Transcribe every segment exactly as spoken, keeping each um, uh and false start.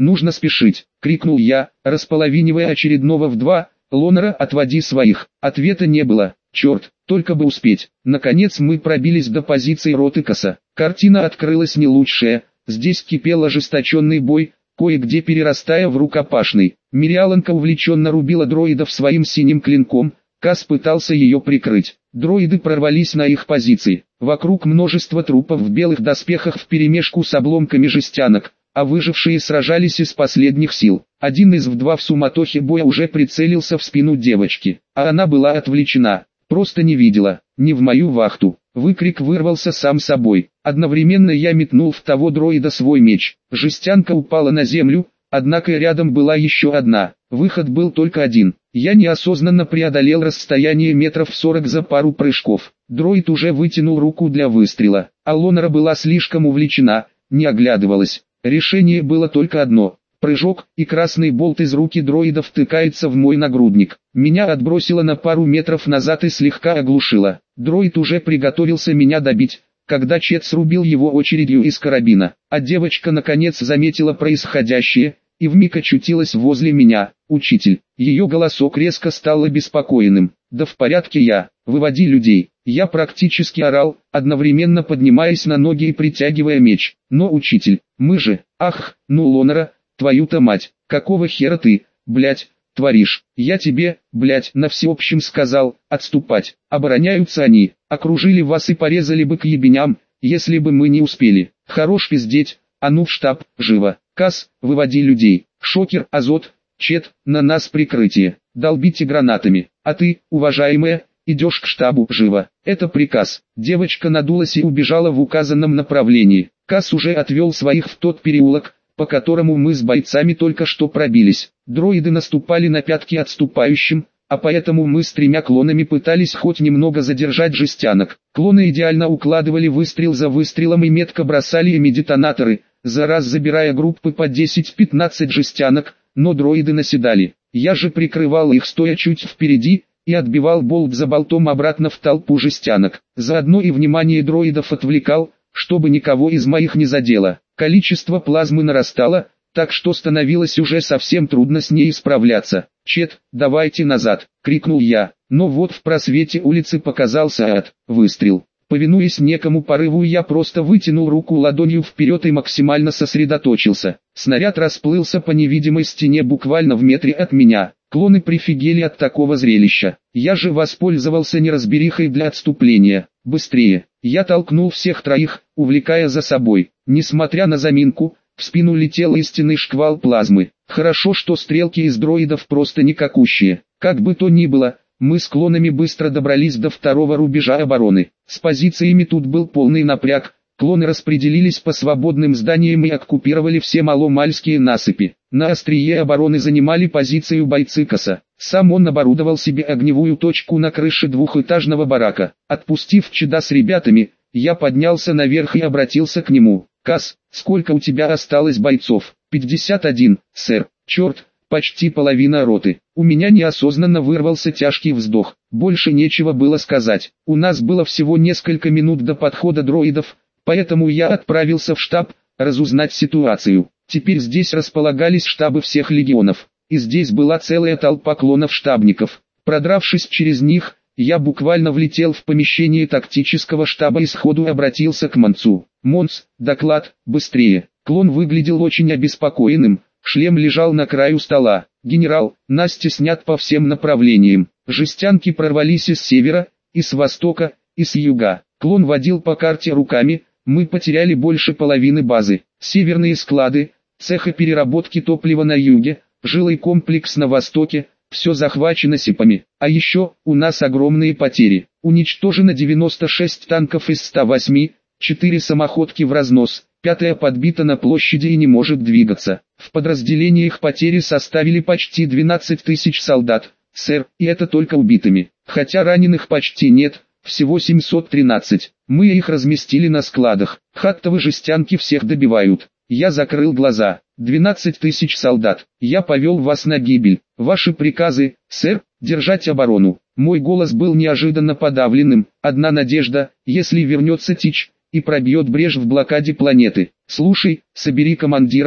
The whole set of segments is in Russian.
нужно спешить!» — крикнул я, располовинивая очередного в два. «Лонера, отводи своих!» Ответа не было. Черт, только бы успеть. Наконец мы пробились до позиции Ротыкаса. Картина открылась не лучшая. Здесь кипел ожесточенный бой, кое-где перерастая в рукопашный. Мириаланка увлеченно рубила дроидов своим синим клинком. Кас пытался ее прикрыть. Дроиды прорвались на их позиции. Вокруг множество трупов в белых доспехах вперемешку с обломками жестянок, а выжившие сражались из последних сил. Один из в два в суматохе боя уже прицелился в спину девочки, а она была отвлечена, просто не видела, не в мою вахту. Выкрик вырвался сам собой. Одновременно я метнул в того дроида свой меч. Жестянка упала на землю, однако рядом была еще одна. Выход был только один. Я неосознанно преодолел расстояние метров сорок за пару прыжков. Дроид уже вытянул руку для выстрела, а Лонера была слишком увлечена, не оглядывалась. Решение было только одно. Прыжок, и красный болт из руки дроида втыкается в мой нагрудник. Меня отбросило на пару метров назад и слегка оглушило. Дроид уже приготовился меня добить, когда Чет срубил его очередью из карабина. А девочка наконец заметила происходящее, и вмиг очутилась возле меня. «Учитель!» Ее голосок резко стал обеспокоенным. «Да в порядке я, выводи людей!» Я практически орал, одновременно поднимаясь на ноги и притягивая меч. «Но, учитель, мы же... Ах, ну Лонера, твою-то мать, какого хера ты, блять, творишь? Я тебе, блять, на всеобщем сказал, отступать. Обороняются они, окружили вас и порезали бы к ебеням, если бы мы не успели. Хорош пиздеть, а ну в штаб, живо. Кас, выводи людей. Шокер, Азот, Чет, на нас прикрытие. Долбите гранатами. А ты, уважаемая, идешь к штабу, живо. Это приказ». Девочка надулась и убежала в указанном направлении. Кас уже отвел своих в тот переулок, по которому мы с бойцами только что пробились. Дроиды наступали на пятки отступающим, а поэтому мы с тремя клонами пытались хоть немного задержать жестянок. Клоны идеально укладывали выстрел за выстрелом и метко бросали ими детонаторы, за раз забирая группы по десять-пятнадцать жестянок, но дроиды наседали. Я же прикрывал их стоя чуть впереди, и отбивал болт за болтом обратно в толпу жестянок. Заодно и внимание дроидов отвлекал, чтобы никого из моих не задело. Количество плазмы нарастало, так что становилось уже совсем трудно с ней справляться. «Чет, давайте назад!» — крикнул я, но вот в просвете улицы показался ад. Выстрел. Повинуясь некому порыву, я просто вытянул руку ладонью вперед и максимально сосредоточился. Снаряд расплылся по невидимой стене буквально в метре от меня. Клоны прифигели от такого зрелища. Я же воспользовался неразберихой для отступления. Быстрее. Я толкнул всех троих, увлекая за собой. Несмотря на заминку, в спину летел истинный шквал плазмы. Хорошо, что стрелки из дроидов просто никакущие. Как бы то ни было, мы с клонами быстро добрались до второго рубежа обороны. С позициями тут был полный напряг. Клоны распределились по свободным зданиям и оккупировали все маломальские насыпи. На острие обороны занимали позицию бойцы Каса. Сам он оборудовал себе огневую точку на крыше двухэтажного барака. Отпустив Чеда с ребятами, я поднялся наверх и обратился к нему. «Кас, сколько у тебя осталось бойцов?» «пятьдесят один, сэр». «Черт, почти половина роты». У меня неосознанно вырвался тяжкий вздох. Больше нечего было сказать. У нас было всего несколько минут до подхода дроидов, поэтому я отправился в штаб, разузнать ситуацию. Теперь здесь располагались штабы всех легионов, и здесь была целая толпа клонов-штабников. Продравшись через них, я буквально влетел в помещение тактического штаба и сходу обратился к Монцу. «Монц, доклад, быстрее». Клон выглядел очень обеспокоенным, шлем лежал на краю стола. «Генерал, Настя снят по всем направлениям. Жестянки прорвались из севера, и с востока, и с юга». Клон водил по карте руками. «Мы потеряли больше половины базы. Северные склады, цеха переработки топлива на юге, жилой комплекс на востоке, все захвачено сипами. А еще, у нас огромные потери. Уничтожено девяносто шесть танков из ста восьми, четыре самоходки в разнос, пятая подбита на площади и не может двигаться. В подразделениях потери составили почти двенадцать тысяч солдат, сэр, и это только убитыми. Хотя раненых почти нет, всего семьсот тринадцать. Мы их разместили на складах. Хаттовы жестянки всех добивают». Я закрыл глаза. двенадцать тысяч солдат. Я повел вас на гибель. Ваши приказы, сэр, держать оборону. Мой голос был неожиданно подавленным. Одна надежда, если вернется Тич и пробьет брешь в блокаде планеты. Слушай, собери командиров,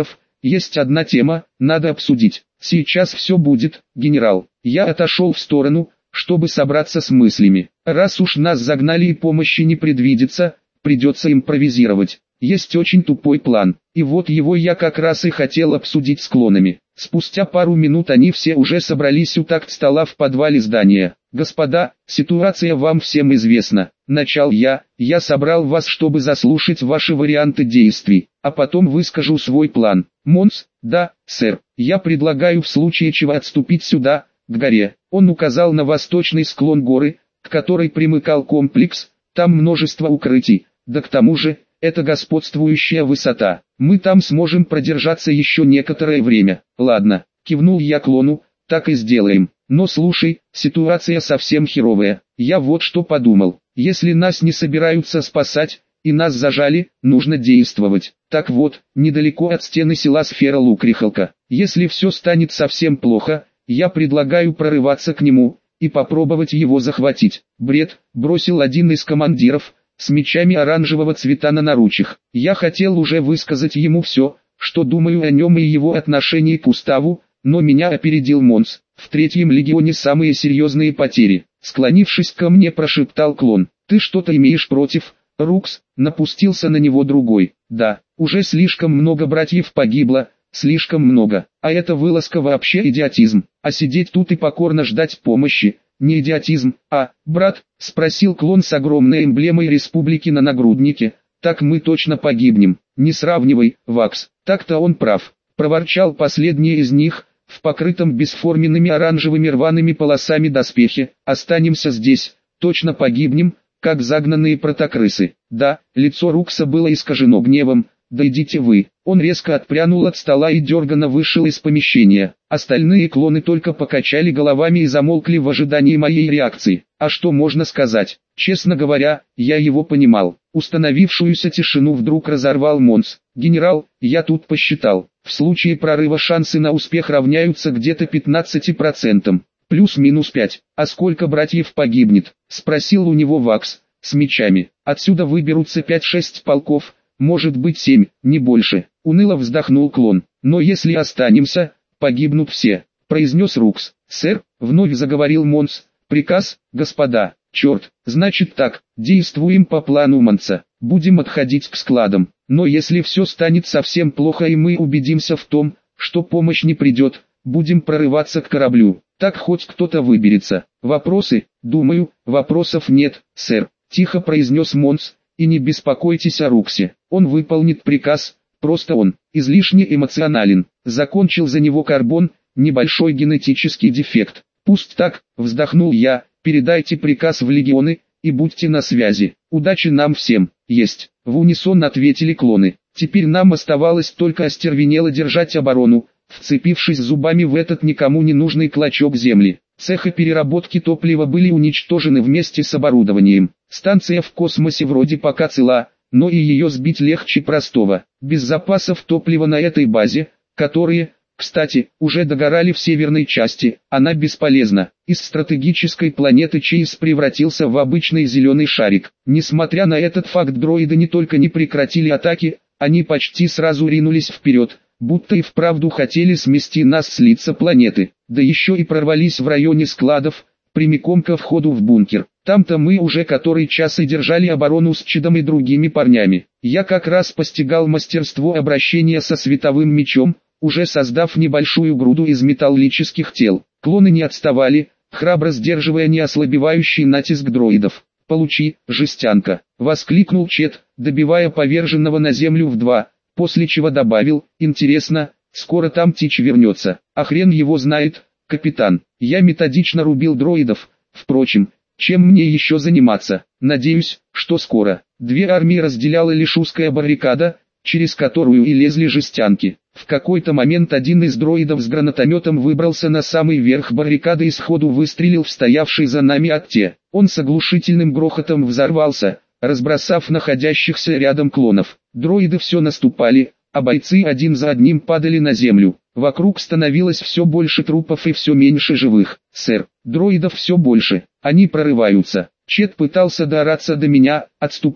Есть одна тема, надо обсудить. Сейчас все будет, генерал. Я отошел в сторону, чтобы собраться с мыслями. Раз уж нас загнали и помощи не предвидится, придется импровизировать. Есть очень тупой план, и вот его я как раз и хотел обсудить с клонами. Спустя пару минут они все уже собрались у такт стола в подвале здания. «Господа, ситуация вам всем известна. Начал я, я собрал вас, чтобы заслушать ваши варианты действий, а потом выскажу свой план. Монс, да, сэр, я предлагаю в случае чего отступить сюда, к горе». Он указал на восточный склон горы, к которой примыкал комплекс, там множество укрытий, да к тому же, это господствующая высота. Мы там сможем продержаться еще некоторое время. Ладно, кивнул я клону, так и сделаем. Но слушай, ситуация совсем херовая. Я вот что подумал. Если нас не собираются спасать, и нас зажали, нужно действовать. Так вот, недалеко от стены села Сфера Лукрихалка. Если все станет совсем плохо, я предлагаю прорываться к нему, и попробовать его захватить. Бред, бросил один из командиров, с мечами оранжевого цвета на наручах. Я хотел уже высказать ему все, что думаю о нем и его отношении к уставу, но меня опередил Монс. В третьем легионе самые серьезные потери. Склонившись ко мне, прошептал клон. Ты что-то имеешь против, Рукс? Напустился на него другой. Да, уже слишком много братьев погибло, слишком много. А эта вылазка вообще идиотизм. А сидеть тут и покорно ждать помощи, не идиотизм, а, брат, спросил клон с огромной эмблемой республики на нагруднике, так мы точно погибнем. Не сравнивай, Вакс, так-то он прав. Проворчал последний из них, в покрытом бесформенными оранжевыми рваными полосами доспехе. Останемся здесь, точно погибнем, как загнанные протокрысы. Да, лицо Рукса было искажено гневом. Да идите вы. Он резко отпрянул от стола и дерганно вышел из помещения. Остальные клоны только покачали головами и замолкли в ожидании моей реакции. А что можно сказать? Честно говоря, я его понимал. Установившуюся тишину вдруг разорвал Монс. «Генерал, я тут посчитал. В случае прорыва шансы на успех равняются где-то пятнадцати процентам. Плюс-минус пять. А сколько братьев погибнет?» Спросил у него Вакс, с мечами. «Отсюда выберутся пять-шесть полков. Может быть семь, не больше», — уныло вздохнул клон. «Но если останемся, погибнут все», — произнес Рукс. «Сэр», — вновь заговорил Монс, — «приказ, господа». «Черт, значит так, действуем по плану Монса, будем отходить к складам. Но если все станет совсем плохо и мы убедимся в том, что помощь не придет, будем прорываться к кораблю, так хоть кто-то выберется. Вопросы?» «Думаю, вопросов нет, сэр», — тихо произнес Монс. «И не беспокойтесь о Руксе, он выполнит приказ, просто он излишне эмоционален». Закончил за него Карбон, небольшой генетический дефект. «Пусть так», вздохнул я, «передайте приказ в легионы, и будьте на связи. Удачи нам всем». «Есть», в унисон ответили клоны. Теперь нам оставалось только остервенело держать оборону, вцепившись зубами в этот никому не нужный клочок земли. Цехи переработки топлива были уничтожены вместе с оборудованием. Станция в космосе вроде пока цела, но и ее сбить легче простого. Без запасов топлива на этой базе, которые, кстати, уже догорали в северной части, она бесполезна. Из стратегической планеты Чейз превратился в обычный зеленый шарик. Несмотря на этот факт, дроиды не только не прекратили атаки, они почти сразу ринулись вперед, будто и вправду хотели смести нас с лица планеты. Да еще и прорвались в районе складов, прямиком ко входу в бункер. Там-то мы уже который час и держали оборону с Чедом и другими парнями. Я как раз постигал мастерство обращения со световым мечом, уже создав небольшую груду из металлических тел. Клоны не отставали, храбро сдерживая неослабевающий натиск дроидов. «Получи, жестянка!» — воскликнул Чед, добивая поверженного на землю в два, после чего добавил: «Интересно, скоро там Тич вернется?» «А хрен его знает, капитан». Я методично рубил дроидов, впрочем, чем мне еще заниматься? Надеюсь, что скоро. Две армии разделяла лишь узкая баррикада, через которую и лезли жестянки. В какой-то момент один из дроидов с гранатометом выбрался на самый верх баррикады и сходу выстрелил в стоявший за нами Атте. Он с оглушительным грохотом взорвался, разбросав находящихся рядом клонов. Дроиды все наступали, а бойцы один за одним падали на землю. Вокруг становилось все больше трупов и все меньше живых. «Сэр, дроидов все больше, они прорываются». Чет пытался доораться до меня, отступая,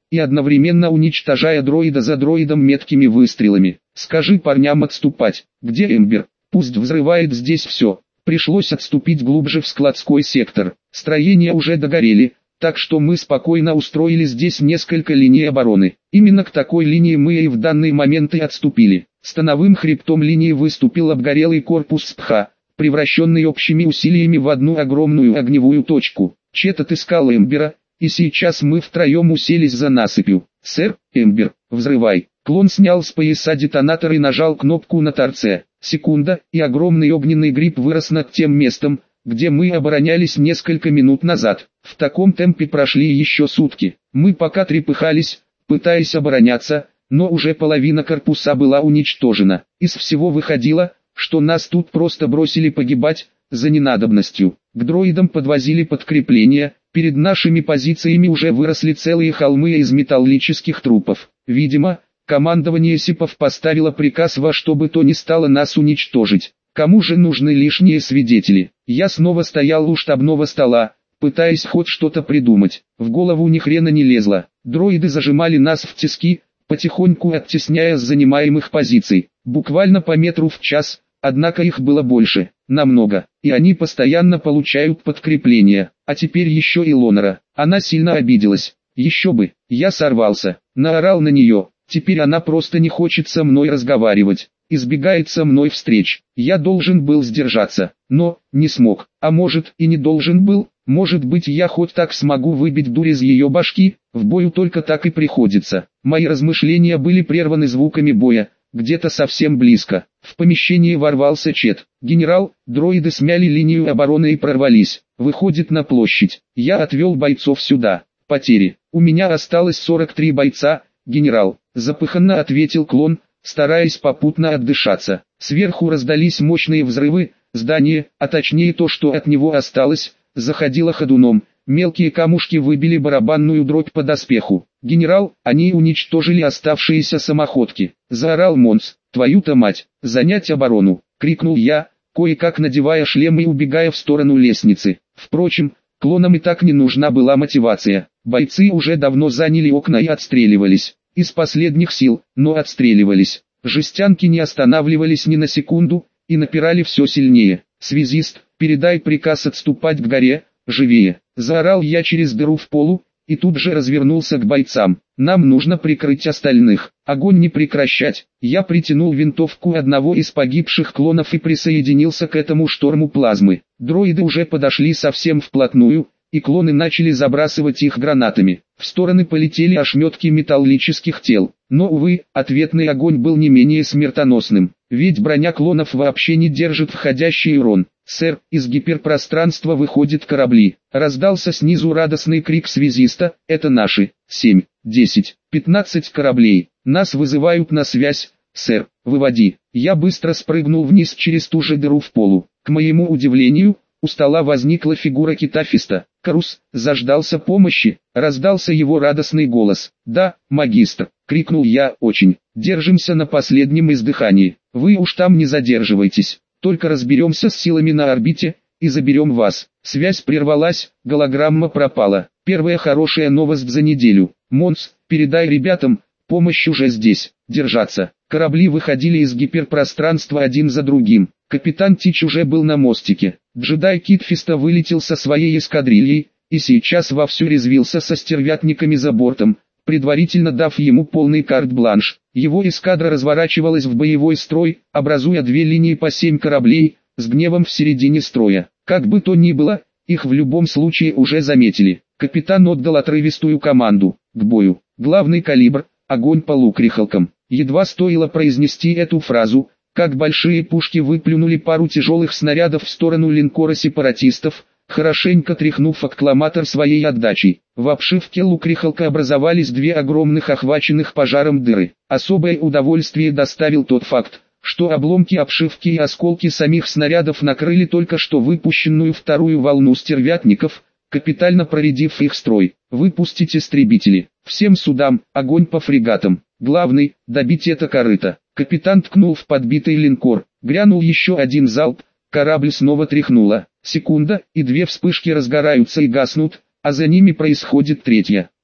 и одновременно уничтожая дроида за дроидом меткими выстрелами. «Скажи парням отступать. Где Эмбер? Пусть взрывает здесь все». Пришлось отступить глубже в складской сектор. Строения уже догорели, так что мы спокойно устроили здесь несколько линий обороны. Именно к такой линии мы и в данный момент и отступили. Становым хребтом линии выступил обгорелый корпус СПХ, превращенный общими усилиями в одну огромную огневую точку. Чет отыскал Эмбера, и сейчас мы втроем уселись за насыпью. «Сэр, Эмбер, взрывай». Клон снял с пояса детонатор и нажал кнопку на торце. Секунда, и огромный огненный гриб вырос над тем местом, где мы оборонялись несколько минут назад. В таком темпе прошли еще сутки. Мы пока трепыхались, пытаясь обороняться, но уже половина корпуса была уничтожена. Из всего выходило, что нас тут просто бросили погибать, за ненадобностью. К дроидам подвозили подкрепления, перед нашими позициями уже выросли целые холмы из металлических трупов. Видимо, командование СИПов поставило приказ во что бы то ни стало нас уничтожить. Кому же нужны лишние свидетели? Я снова стоял у штабного стола, пытаясь хоть что-то придумать. В голову ни хрена не лезло. Дроиды зажимали нас в тиски, потихоньку оттесняя с занимаемых позиций. Буквально по метру в час, однако их было больше, намного. И они постоянно получают подкрепление. А теперь еще и Лонера. Она сильно обиделась. Еще бы, я сорвался, наорал на нее. Теперь она просто не хочет со мной разговаривать, избегает со мной встреч. Я должен был сдержаться, но не смог. А может и не должен был, может быть я хоть так смогу выбить дурь из ее башки, в бою только так и приходится. Мои размышления были прерваны звуками боя, где-то совсем близко. В помещении ворвался Чет. «Генерал, дроиды смяли линию обороны и прорвались. Выходит на площадь. Я отвел бойцов сюда. Потери. У меня осталось сорок три бойца, генерал», запыханно ответил клон, стараясь попутно отдышаться. Сверху раздались мощные взрывы, здание, а точнее то, что от него осталось, заходило ходуном. Мелкие камушки выбили барабанную дробь по доспеху. «Генерал, они уничтожили оставшиеся самоходки», заорал Монс. «Твою-то мать, занять оборону», крикнул я, кое-как надевая шлем и убегая в сторону лестницы. Впрочем, клонам и так не нужна была мотивация. Бойцы уже давно заняли окна и отстреливались. Из последних сил, но отстреливались. Жестянки не останавливались ни на секунду, и напирали все сильнее. «Связист, передай приказ отступать к горе, живее», заорал я через дыру в полу, и тут же развернулся к бойцам. «Нам нужно прикрыть остальных, огонь не прекращать». Я притянул винтовку одного из погибших клонов и присоединился к этому шторму плазмы. Дроиды уже подошли совсем вплотную, и клоны начали забрасывать их гранатами. В стороны полетели ошметки металлических тел. Но, увы, ответный огонь был не менее смертоносным, ведь броня клонов вообще не держит входящий урон. «Сэр, из гиперпространства выходят корабли», раздался снизу радостный крик связиста. «Это наши, семь, десять, пятнадцать кораблей, нас вызывают на связь, сэр, выводи». Я быстро спрыгнул вниз через ту же дыру в полу. К моему удивлению, у стола возникла фигура Китафиста. «Карус, заждался помощи», раздался его радостный голос. «Да, магистр», крикнул я. «Очень, держимся на последнем издыхании, вы уж там не задерживайтесь. Только разберемся с силами на орбите, и заберем вас». Связь прервалась, голограмма пропала. Первая хорошая новость за неделю. «Монс, передай ребятам, помощь уже здесь, держаться». Корабли выходили из гиперпространства один за другим. Капитан Тич уже был на мостике. Джедай Китфиста вылетел со своей эскадрильей, и сейчас вовсю резвился со стервятниками за бортом, предварительно дав ему полный карт-бланш. Его эскадра разворачивалась в боевой строй, образуя две линии по семь кораблей, с гневом в середине строя. Как бы то ни было, их в любом случае уже заметили. Капитан отдал отрывистую команду: «К бою! Главный калибр, огонь по лукрихалкам!» Едва стоило произнести эту фразу, как большие пушки выплюнули пару тяжелых снарядов в сторону линкора сепаратистов, хорошенько тряхнув аккламатор своей отдачей. В обшивке лукрихалка образовались две огромных охваченных пожаром дыры. Особое удовольствие доставил тот факт, что обломки обшивки и осколки самих снарядов накрыли только что выпущенную вторую волну стервятников, капитально проредив их строй. «Выпустить истребители! Всем судам, огонь по фрегатам! Главный, добить это корыто!» Капитан ткнул в подбитый линкор. Грянул еще один залп, корабль снова тряхнуло. Секунда, и две вспышки разгораются и гаснут, а за ними происходит третья.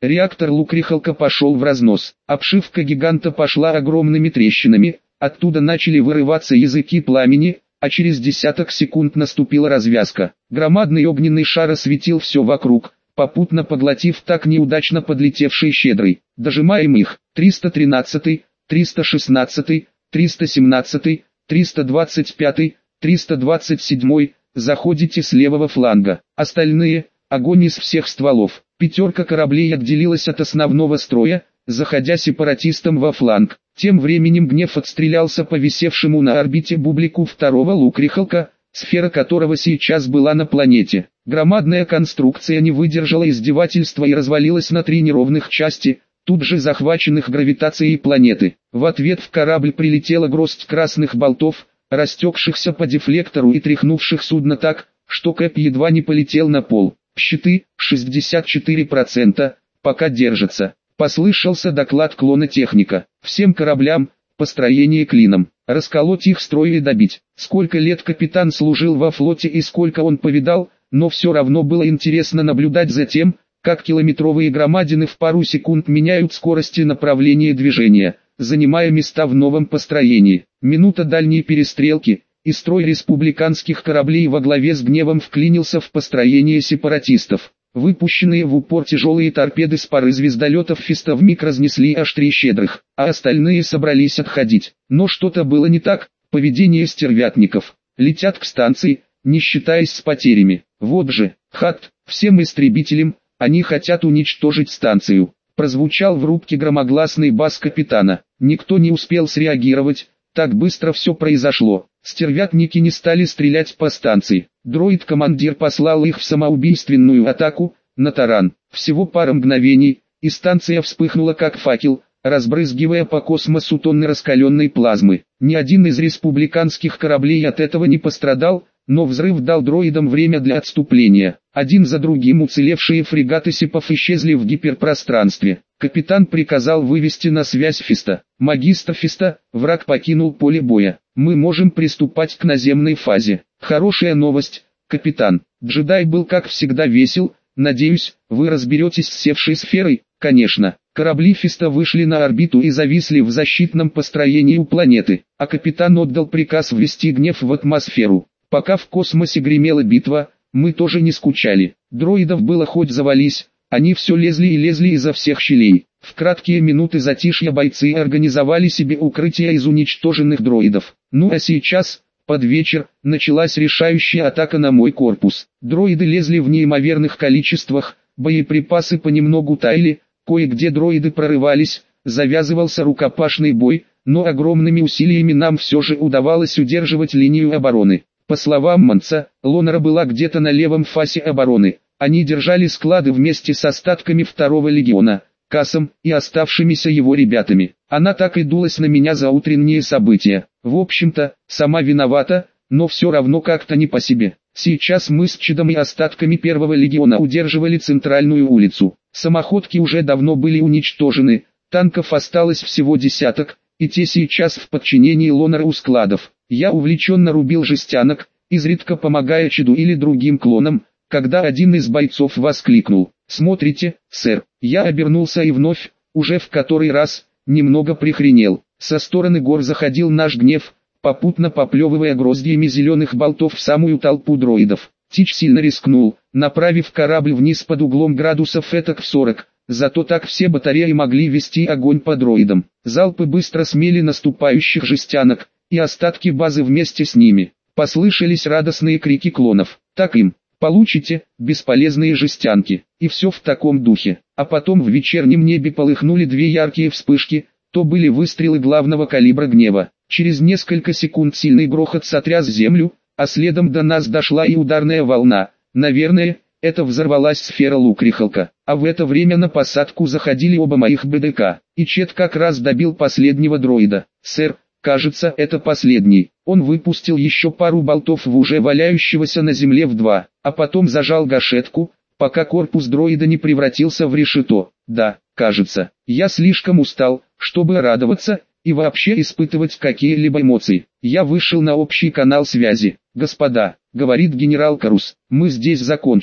Реактор Лукрихалка пошел в разнос. Обшивка гиганта пошла огромными трещинами, оттуда начали вырываться языки пламени, а через десяток секунд наступила развязка. Громадный огненный шар осветил все вокруг, попутно поглотив так неудачно подлетевший щедрый. Дожимаем их. триста тринадцатый, триста шестнадцатый, триста семнадцатый, триста двадцать пятый, триста двадцать седьмой, заходите с левого фланга. Остальные, огонь из всех стволов. Пятерка кораблей отделилась от основного строя, заходя сепаратистам во фланг. Тем временем Гнев отстрелялся по висевшему на орбите бублику второго Лукрихалка, сфера которого сейчас была на планете. Громадная конструкция не выдержала издевательства и развалилась на три неровных части, тут же захваченных гравитацией планеты. В ответ в корабль прилетела гроздь красных болтов, растекшихся по дефлектору и тряхнувших судно так, что Кэп едва не полетел на пол. Щиты, шестьдесят четыре процента, пока держатся. Послышался доклад клона техника. Всем кораблям, построение клином. Расколоть их строй и добить. Сколько лет капитан служил во флоте и сколько он повидал, но все равно было интересно наблюдать за тем, как километровые громадины в пару секунд меняют скорости направления движения, занимая места в новом построении. Минута дальней перестрелки, и строй республиканских кораблей во главе с Гневом вклинился в построение сепаратистов. Выпущенные в упор тяжелые торпеды с пары звездолетов Фиста вмиг разнесли аж три щедрых, а остальные собрались отходить. Но что-то было не так, поведение стервятников. Летят к станции, не считаясь с потерями. Вот же, хат, всем истребителям, они хотят уничтожить станцию. Прозвучал в рубке громогласный бас капитана. Никто не успел среагировать, так быстро все произошло. Стервятники не стали стрелять по станции. Дроид-командир послал их в самоубийственную атаку, на таран. Всего пара мгновений, и станция вспыхнула как факел, разбрызгивая по космосу тонны раскаленной плазмы. Ни один из республиканских кораблей от этого не пострадал, но взрыв дал дроидам время для отступления. Один за другим уцелевшие фрегаты сепов исчезли в гиперпространстве. Капитан приказал вывести на связь Фиста. Магистр Фиста, враг покинул поле боя. Мы можем приступать к наземной фазе. Хорошая новость, капитан. Джедай был как всегда весел. Надеюсь, вы разберетесь с севшей сферой. Конечно. Корабли Фиста вышли на орбиту и зависли в защитном построении у планеты, а капитан отдал приказ ввести Гнев в атмосферу. Пока в космосе гремела битва, мы тоже не скучали. Дроидов было хоть завались, они все лезли и лезли изо всех щелей. В краткие минуты затишья бойцы организовали себе укрытие из уничтоженных дроидов. Ну а сейчас, под вечер, началась решающая атака на мой корпус. Дроиды лезли в неимоверных количествах, боеприпасы понемногу таяли, кое-где дроиды прорывались, завязывался рукопашный бой, но огромными усилиями нам все же удавалось удерживать линию обороны. По словам Манца, Лонера была где-то на левом фасе обороны. Они держали склады вместе с остатками второго легиона, Кассом и оставшимися его ребятами. Она так и дулась на меня за утренние события. В общем-то, сама виновата, но все равно как-то не по себе. Сейчас мы с Чидом и остатками первого легиона удерживали центральную улицу. Самоходки уже давно были уничтожены, танков осталось всего десяток, и те сейчас в подчинении Лонера у складов. Я увлеченно рубил жестянок, изредка помогая Чиду или другим клонам, когда один из бойцов воскликнул: «Смотрите, сэр!» Я обернулся и вновь, уже в который раз, немного прихренел. Со стороны гор заходил наш Гнев, попутно поплевывая гроздьями зеленых болтов в самую толпу дроидов. Тич сильно рискнул, направив корабль вниз под углом градусов этак в сорок, зато так все батареи могли вести огонь по дроидам. Залпы быстро смели наступающих жестянок, и остатки базы вместе с ними. Послышались радостные крики клонов: «Так им! Получите, бесполезные жестянки!» И все в таком духе. А потом в вечернем небе полыхнули две яркие вспышки, то были выстрелы главного калибра Гнева. Через несколько секунд сильный грохот сотряс землю, а следом до нас дошла и ударная волна. Наверное, это взорвалась сфера Лукрихалка. А в это время на посадку заходили оба моих БДК. И Чет как раз добил последнего дроида. «Сэр, кажется, это последний». Он выпустил еще пару болтов в уже валяющегося на земле в два, а потом зажал гашетку, пока корпус дроида не превратился в решето. Да, кажется, я слишком устал, чтобы радоваться и вообще испытывать какие-либо эмоции. Я вышел на общий канал связи. «Господа», — говорит генерал Карус, — «мы здесь закончили.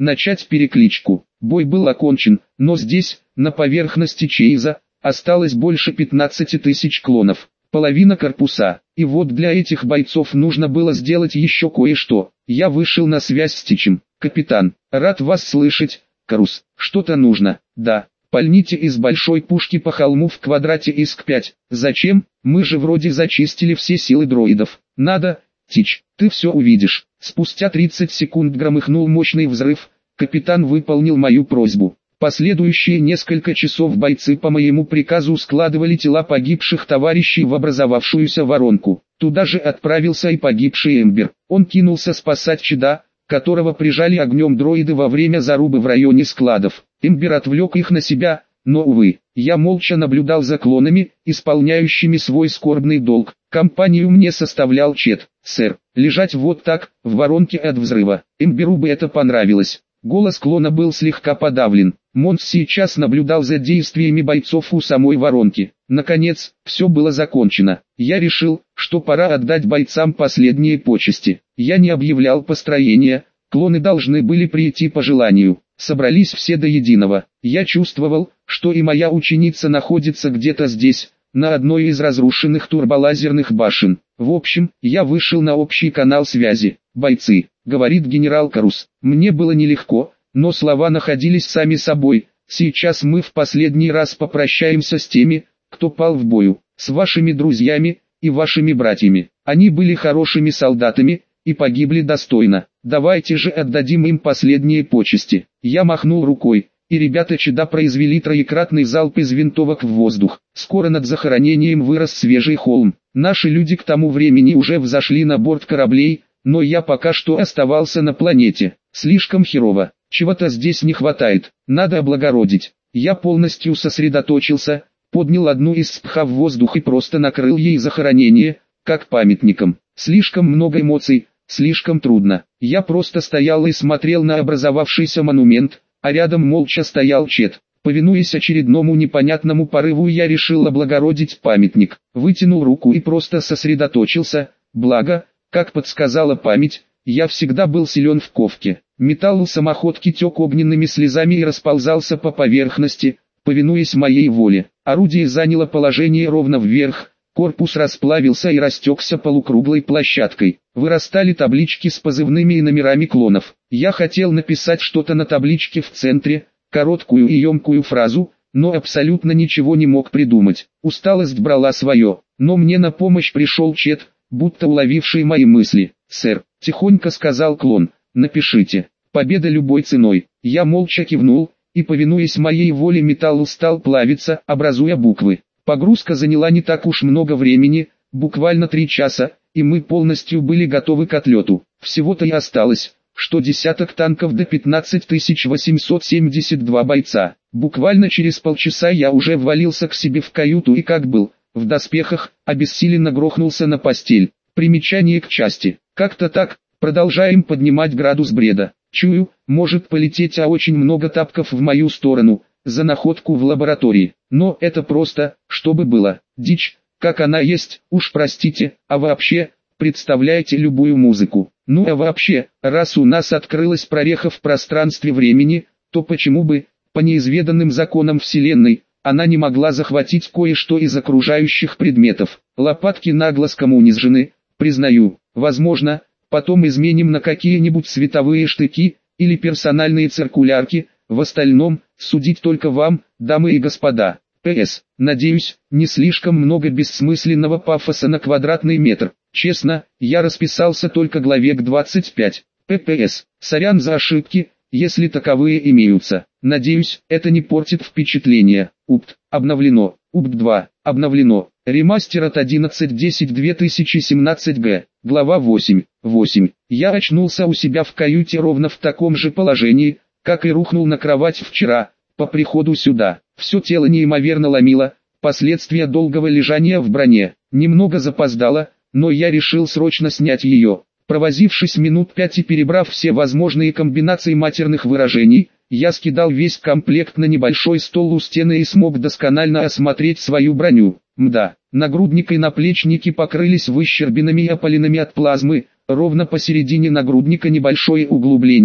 начать перекличку. Бой был окончен, но здесь, на поверхности Чейза, осталось больше пятнадцати тысяч клонов. Половина корпуса. И вот для этих бойцов нужно было сделать еще кое-что. Я вышел на связь с Тичем. «Капитан, рад вас слышать, Карус. Что-то нужно?» «Да. Пальните из большой пушки по холму в квадрате ИСК пять. Зачем? Мы же вроде зачистили все силы дроидов. Надо, Тич, ты все увидишь». Спустя тридцать секунд громыхнул мощный взрыв. Капитан выполнил мою просьбу. Последующие несколько часов бойцы по моему приказу складывали тела погибших товарищей в образовавшуюся воронку. Туда же отправился и погибший Эмбер. Он кинулся спасать Чеда, которого прижали огнем дроиды во время зарубы в районе складов. Эмбер отвлек их на себя, но увы, я молча наблюдал за клонами, исполняющими свой скорбный долг. Компанию мне составлял Чед. «Сэр, лежать вот так, в воронке от взрыва. Эмберу бы это понравилось». Голос клона был слегка подавлен. Монс сейчас наблюдал за действиями бойцов у самой воронки. Наконец, все было закончено. Я решил, что пора отдать бойцам последние почести. Я не объявлял построения, клоны должны были прийти по желанию. Собрались все до единого. Я чувствовал, что и моя ученица находится где-то здесь, на одной из разрушенных турболазерных башен. В общем, я вышел на общий канал связи. «Бойцы», — говорит генерал Карус, — «мне было нелегко, но слова находились сами собой. Сейчас мы в последний раз попрощаемся с теми, кто пал в бою, с вашими друзьями и вашими братьями. Они были хорошими солдатами и погибли достойно. Давайте же отдадим им последние почести». Я махнул рукой, и ребята Чеда произвели троекратный залп из винтовок в воздух. Скоро над захоронением вырос свежий холм. Наши люди к тому времени уже взошли на борт кораблей, но я пока что оставался на планете. Слишком херово, чего-то здесь не хватает, надо облагородить. Я полностью сосредоточился, поднял одну из спха в воздух и просто накрыл ей захоронение, как памятником. Слишком много эмоций, слишком трудно. Я просто стоял и смотрел на образовавшийся монумент, а рядом молча стоял Чед. Повинуясь очередному непонятному порыву, я решил облагородить памятник. Вытянул руку и просто сосредоточился, благо, как подсказала память, я всегда был силен в ковке. Металл у самоходки тек огненными слезами и расползался по поверхности, повинуясь моей воле. Орудие заняло положение ровно вверх, корпус расплавился и растекся полукруглой площадкой. Вырастали таблички с позывными и номерами клонов. Я хотел написать что-то на табличке в центре, короткую и емкую фразу, но абсолютно ничего не мог придумать. Усталость брала свое, но мне на помощь пришел Чед, будто уловивший мои мысли. «Сэр», — тихонько сказал клон, — «напишите. Победа любой ценой». Я молча кивнул, и повинуясь моей воле металл стал плавиться, образуя буквы. Погрузка заняла не так уж много времени, буквально три часа, и мы полностью были готовы к отлету. Всего-то и осталось, что десяток танков до пятнадцать тысяч восемьсот семьдесят два бойца. Буквально через полчаса я уже ввалился к себе в каюту и как был, в доспехах, обессиленно грохнулся на постель. Примечание к части. Как-то так, продолжаем поднимать градус бреда. Чую, может полететь а очень много тапков в мою сторону, за находку в лаборатории. Но это просто, чтобы было. Дичь, как она есть, уж простите, а вообще, представляете любую музыку. Ну а вообще, раз у нас открылась прореха в пространстве-времени, то почему бы, по неизведанным законам Вселенной, она не могла захватить кое-что из окружающих предметов. Лопатки нагло скоммунизжены, признаю, возможно, потом изменим на какие-нибудь световые штыки, или персональные циркулярки, в остальном, судить только вам, дамы и господа. П С. Надеюсь, не слишком много бессмысленного пафоса на квадратный метр. Честно, я расписался только главе к двадцать пять. П П С. Сорян за ошибки, если таковые имеются. Надеюсь, это не портит впечатление. УПТ. Обновлено. УПТ два. Обновлено. Ремастер от одиннадцать десять две тысячи семнадцать Г. Глава восемь. восемь. Я очнулся у себя в каюте ровно в таком же положении, как и рухнул на кровать вчера, по приходу сюда. Все тело неимоверно ломило, последствия долгого лежания в броне. Немного запоздало, но я решил срочно снять ее. Провозившись минут пять и перебрав все возможные комбинации матерных выражений, я скидал весь комплект на небольшой стол у стены и смог досконально осмотреть свою броню. Мда, нагрудник и наплечники покрылись выщербинами и опаленными от плазмы, ровно посередине нагрудника небольшое углубление,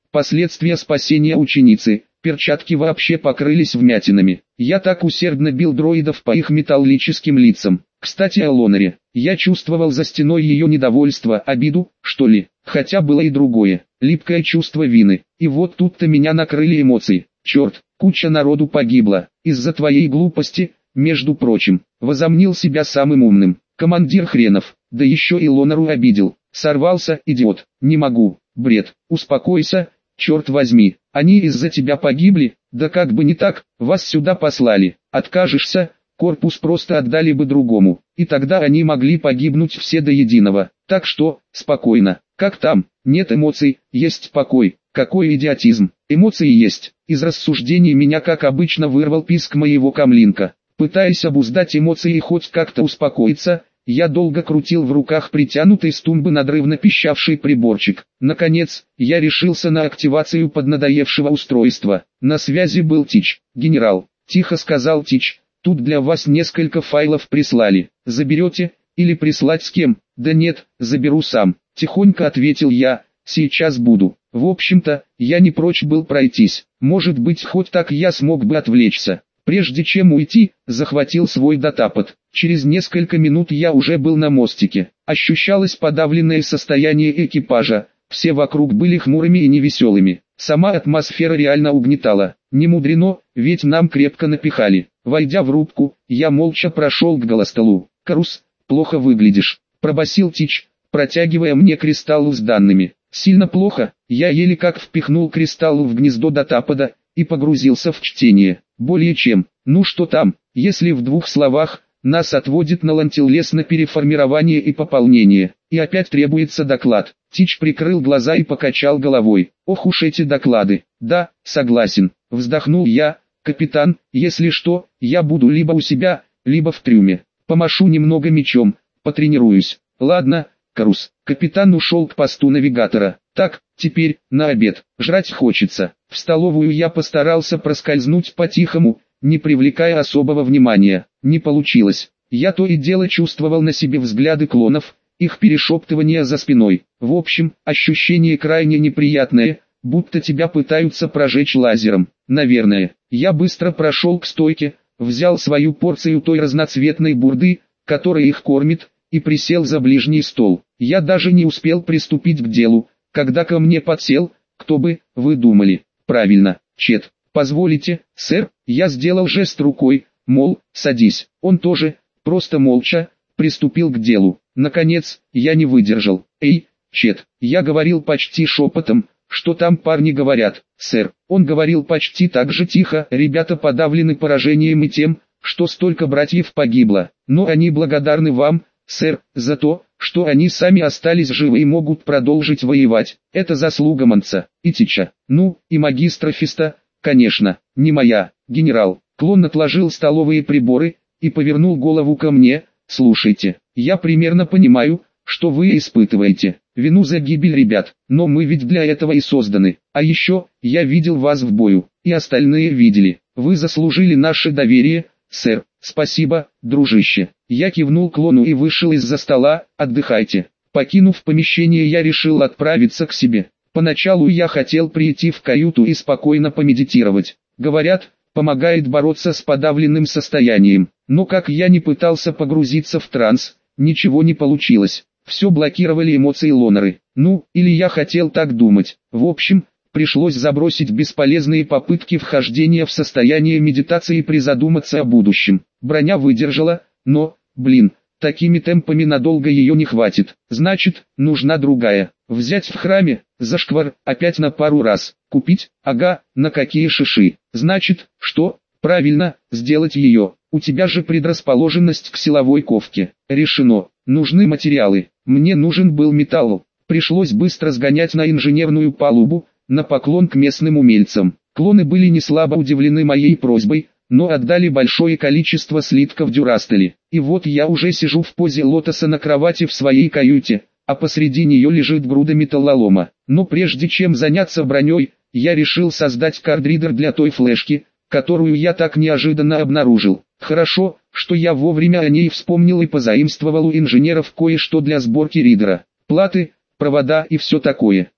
Последствия спасения ученицы, перчатки вообще покрылись вмятинами. Я так усердно бил дроидов по их металлическим лицам. Кстати о Лонаре. Я чувствовал за стеной ее недовольство, обиду, что ли. Хотя было и другое, липкое чувство вины. И вот тут-то меня накрыли эмоции. Черт, куча народу погибла. Из-за твоей глупости, между прочим. Возомнил себя самым умным. Командир хренов. Да еще и Лонару обидел. Сорвался, идиот. Не могу. Бред. Успокойся. Черт возьми, они из-за тебя погибли, да как бы не так, вас сюда послали. Откажешься, корпус просто отдали бы другому, и тогда они могли погибнуть все до единого. Так что, спокойно, как там, нет эмоций, есть покой. Какой идиотизм, эмоции есть. Из рассуждений меня как обычно вырвал писк моего камлинка. Пытаясь обуздать эмоции и хоть как-то успокоиться, я долго крутил в руках притянутый с тумбы надрывно пищавший приборчик. Наконец, я решился на активацию поднадоевшего устройства. На связи был Тич. «Генерал», — тихо сказал Тич, — «тут для вас несколько файлов прислали. Заберете, или прислать с кем?» «Да нет, заберу сам», — тихонько ответил я, — «сейчас буду». В общем-то, я не прочь был пройтись. Может быть, хоть так я смог бы отвлечься. Прежде чем уйти, захватил свой датапад. Через несколько минут я уже был на мостике. Ощущалось подавленное состояние экипажа. Все вокруг были хмурыми и невеселыми. Сама атмосфера реально угнетала. Не мудрено, ведь нам крепко напихали. Войдя в рубку, я молча прошел к голостолу. «Карус, плохо выглядишь», — пробасил Тич, протягивая мне кристаллу с данными. «Сильно плохо», я еле как впихнул кристаллу в гнездо датапада и погрузился в чтение. Более чем. Ну что там, если в двух словах, нас отводит на Лантиллес на переформирование и пополнение, и опять требуется доклад. Тич прикрыл глаза и покачал головой. Ох уж эти доклады. Да, согласен. Вздохнул я. Капитан, если что, я буду либо у себя, либо в трюме. Помашу немного мечом, потренируюсь. Ладно, Карус. Капитан ушел к посту навигатора. Так, теперь, на обед. Жрать хочется. В столовую я постарался проскользнуть по-тихому, не привлекая особого внимания. Не получилось. Я то и дело чувствовал на себе взгляды клонов, их перешептывания за спиной. В общем, ощущение крайне неприятное, будто тебя пытаются прожечь лазером. Наверное. Я быстро прошел к стойке, взял свою порцию той разноцветной бурды, которая их кормит, и присел за ближний стол. Я даже не успел приступить к делу, когда ко мне подсел, кто бы, вы думали, правильно, Чет. Позволите, сэр, я сделал жест рукой, мол, садись. Он тоже, просто молча, приступил к делу. Наконец, я не выдержал. Эй, Чет, я говорил почти шепотом, что там парни говорят, сэр. Он говорил почти так же тихо, ребята подавлены поражением и тем, что столько братьев погибло, но они благодарны вам, сэр, за то, что они сами остались живы и могут продолжить воевать. Это заслуга Манца, и Тича, ну, и магистра Фиста, конечно, не моя, генерал. Клон отложил столовые приборы и повернул голову ко мне. Слушайте, я примерно понимаю, что вы испытываете вину за гибель ребят, но мы ведь для этого и созданы. А еще, я видел вас в бою, и остальные видели. Вы заслужили наше доверие, сэр. Спасибо, дружище. Я кивнул клону и вышел из-за стола. Отдыхайте. Покинув помещение, я решил отправиться к себе. Поначалу я хотел прийти в каюту и спокойно помедитировать. Говорят, помогает бороться с подавленным состоянием. Но как я не пытался погрузиться в транс, ничего не получилось. Все блокировали эмоции Лонары. Ну, или я хотел так думать. В общем, пришлось забросить бесполезные попытки вхождения в состояние медитации и призадуматься о будущем. Броня выдержала, но, блин, такими темпами надолго ее не хватит. Значит, нужна другая. Взять в храме, зашквар, опять на пару раз. Купить, ага, на какие шиши. Значит, что? Правильно, сделать ее. У тебя же предрасположенность к силовой ковке. Решено. Нужны материалы. Мне нужен был металл. Пришлось быстро сгонять на инженерную палубу, на поклон к местным умельцам. Клоны были не слабо удивлены моей просьбой, но отдали большое количество слитков дюрастели. И вот я уже сижу в позе лотоса на кровати в своей каюте, а посреди нее лежит груда металлолома. Но прежде чем заняться броней, я решил создать кардридер для той флешки, которую я так неожиданно обнаружил. Хорошо, что я вовремя о ней вспомнил и позаимствовал у инженеров кое-что для сборки ридера. Платы, провода и все такое.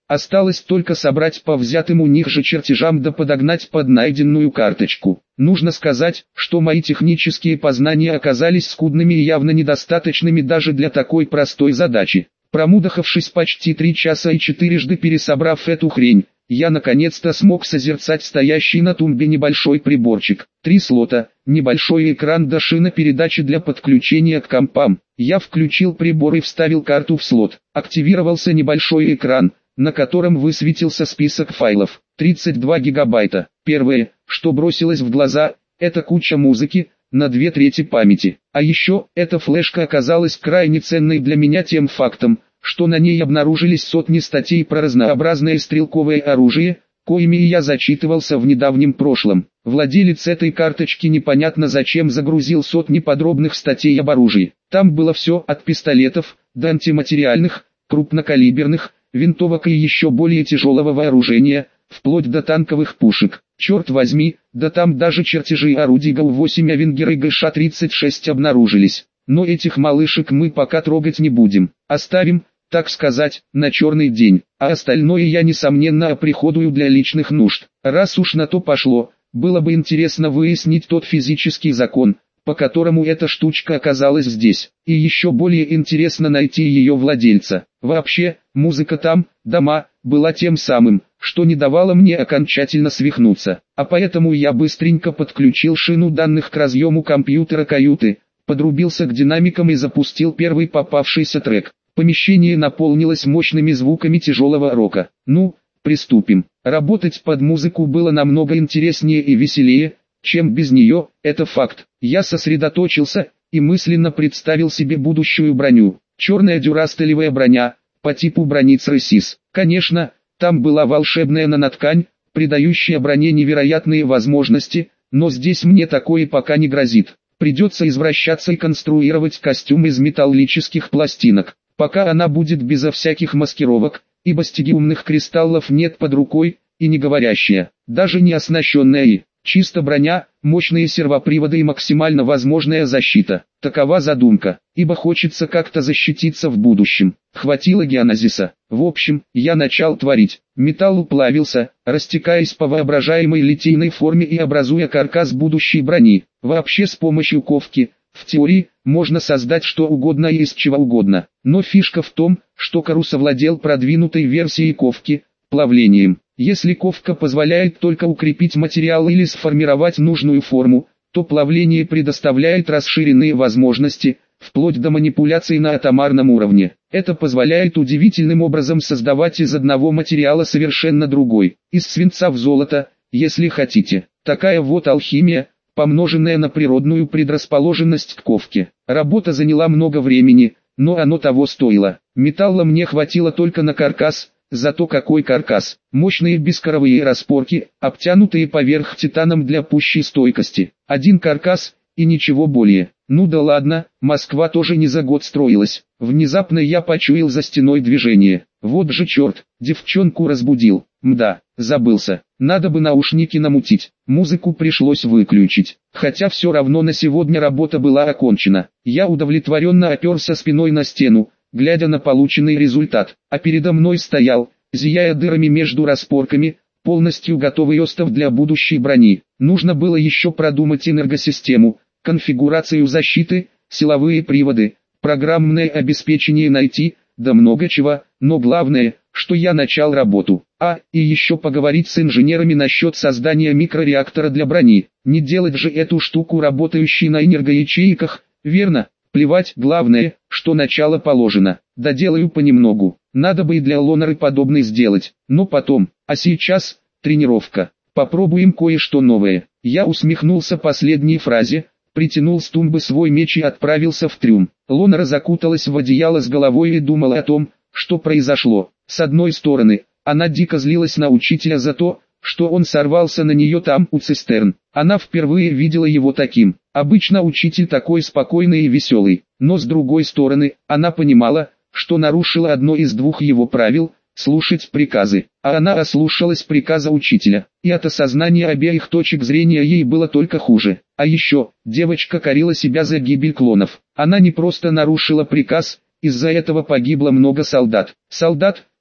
Осталось только собрать по взятым у них же чертежам да подогнать под найденную карточку. Нужно сказать, что мои технические познания оказались скудными и явно недостаточными даже для такой простой задачи. Промудохавшись почти три часа и четырежды пересобрав эту хрень, я наконец-то смог созерцать стоящий на тумбе небольшой приборчик. Три слота, небольшой экран до шина передачи для подключения к компам. Я включил прибор и вставил карту в слот. Активировался небольшой экран, на котором высветился список файлов. тридцать два гигабайта. Первое, что бросилось в глаза, это куча музыки, на две трети памяти. А еще, эта флешка оказалась крайне ценной для меня тем фактом, что на ней обнаружились сотни статей про разнообразное стрелковое оружие, коими я зачитывался в недавнем прошлом. Владелец этой карточки непонятно зачем загрузил сотни подробных статей об оружии. Там было все от пистолетов, до антиматериальных, крупнокалиберных, винтовок и еще более тяжелого вооружения, вплоть до танковых пушек. Черт возьми, да там даже чертежи орудий ГАУ восемь Авенгер и ГШ тридцать шесть обнаружились. Но этих малышек мы пока трогать не будем. Оставим, так сказать, на черный день. А остальное я несомненно оприходую для личных нужд. Раз уж на то пошло, было бы интересно выяснить тот физический закон, по которому эта штучка оказалась здесь. И еще более интересно найти ее владельца. Вообще, музыка там, дома, была тем самым, что не давало мне окончательно свихнуться. А поэтому я быстренько подключил шину данных к разъему компьютера каюты, подрубился к динамикам и запустил первый попавшийся трек. Помещение наполнилось мощными звуками тяжелого рока. Ну, приступим. Работать под музыку было намного интереснее и веселее, чем без нее, это факт. Я сосредоточился и мысленно представил себе будущую броню. Черная дюрастелевая броня, по типу брониц Ресис. Конечно, там была волшебная наноткань, придающая броне невероятные возможности, но здесь мне такое пока не грозит. Придется извращаться и конструировать костюм из металлических пластинок. Пока она будет безо всяких маскировок, ибо стигиумных кристаллов нет под рукой, и не говорящая, даже не оснащенная и чисто броня, мощные сервоприводы и максимально возможная защита. Такова задумка, ибо хочется как-то защититься в будущем. Хватило геоназиса. В общем, я начал творить. Металл уплавился, растекаясь по воображаемой литейной форме и образуя каркас будущей брони. Вообще с помощью ковки, в теории, можно создать что угодно и из чего угодно. Но фишка в том, что Карус овладел продвинутой версией ковки, плавлением. Если ковка позволяет только укрепить материал или сформировать нужную форму, то плавление предоставляет расширенные возможности, вплоть до манипуляций на атомарном уровне. Это позволяет удивительным образом создавать из одного материала совершенно другой, из свинца в золото, если хотите. Такая вот алхимия, помноженная на природную предрасположенность к ковке. Работа заняла много времени, но оно того стоило. Металла мне хватило только на каркас. Зато какой каркас, мощные бескоровые распорки, обтянутые поверх титаном для пущей стойкости. Один каркас, и ничего более. Ну да ладно, Москва тоже не за год строилась. Внезапно я почуял за стеной движение. Вот же черт, девчонку разбудил. Мда, забылся. Надо бы наушники намутить. Музыку пришлось выключить. Хотя все равно на сегодня работа была окончена. Я удовлетворенно оперся спиной на стену, глядя на полученный результат, а передо мной стоял, зияя дырами между распорками, полностью готовый остов для будущей брони. Нужно было еще продумать энергосистему, конфигурацию защиты, силовые приводы, программное обеспечение найти, да много чего, но главное, что я начал работу. А, и еще поговорить с инженерами насчет создания микрореактора для брони. Не делать же эту штуку, работающей на энергоячейках, верно? Плевать, главное, что начало положено. Доделаю понемногу. Надо бы и для Лонеры подобный сделать, но потом. А сейчас, тренировка. Попробуем кое-что новое. Я усмехнулся последней фразе, притянул с тумбы свой меч и отправился в трюм. Лонера закуталась в одеяло с головой и думала о том, что произошло. С одной стороны, она дико злилась на учителя за то, что он сорвался на нее там у цистерн. Она впервые видела его таким. Обычно учитель такой спокойный и веселый, но с другой стороны, она понимала, что нарушила одно из двух его правил – слушать приказы. А она ослушалась приказа учителя, и от осознания обеих точек зрения ей было только хуже. А еще, девочка корила себя за гибель клонов. Она не просто нарушила приказ, из-за этого погибло много солдат. Солдат,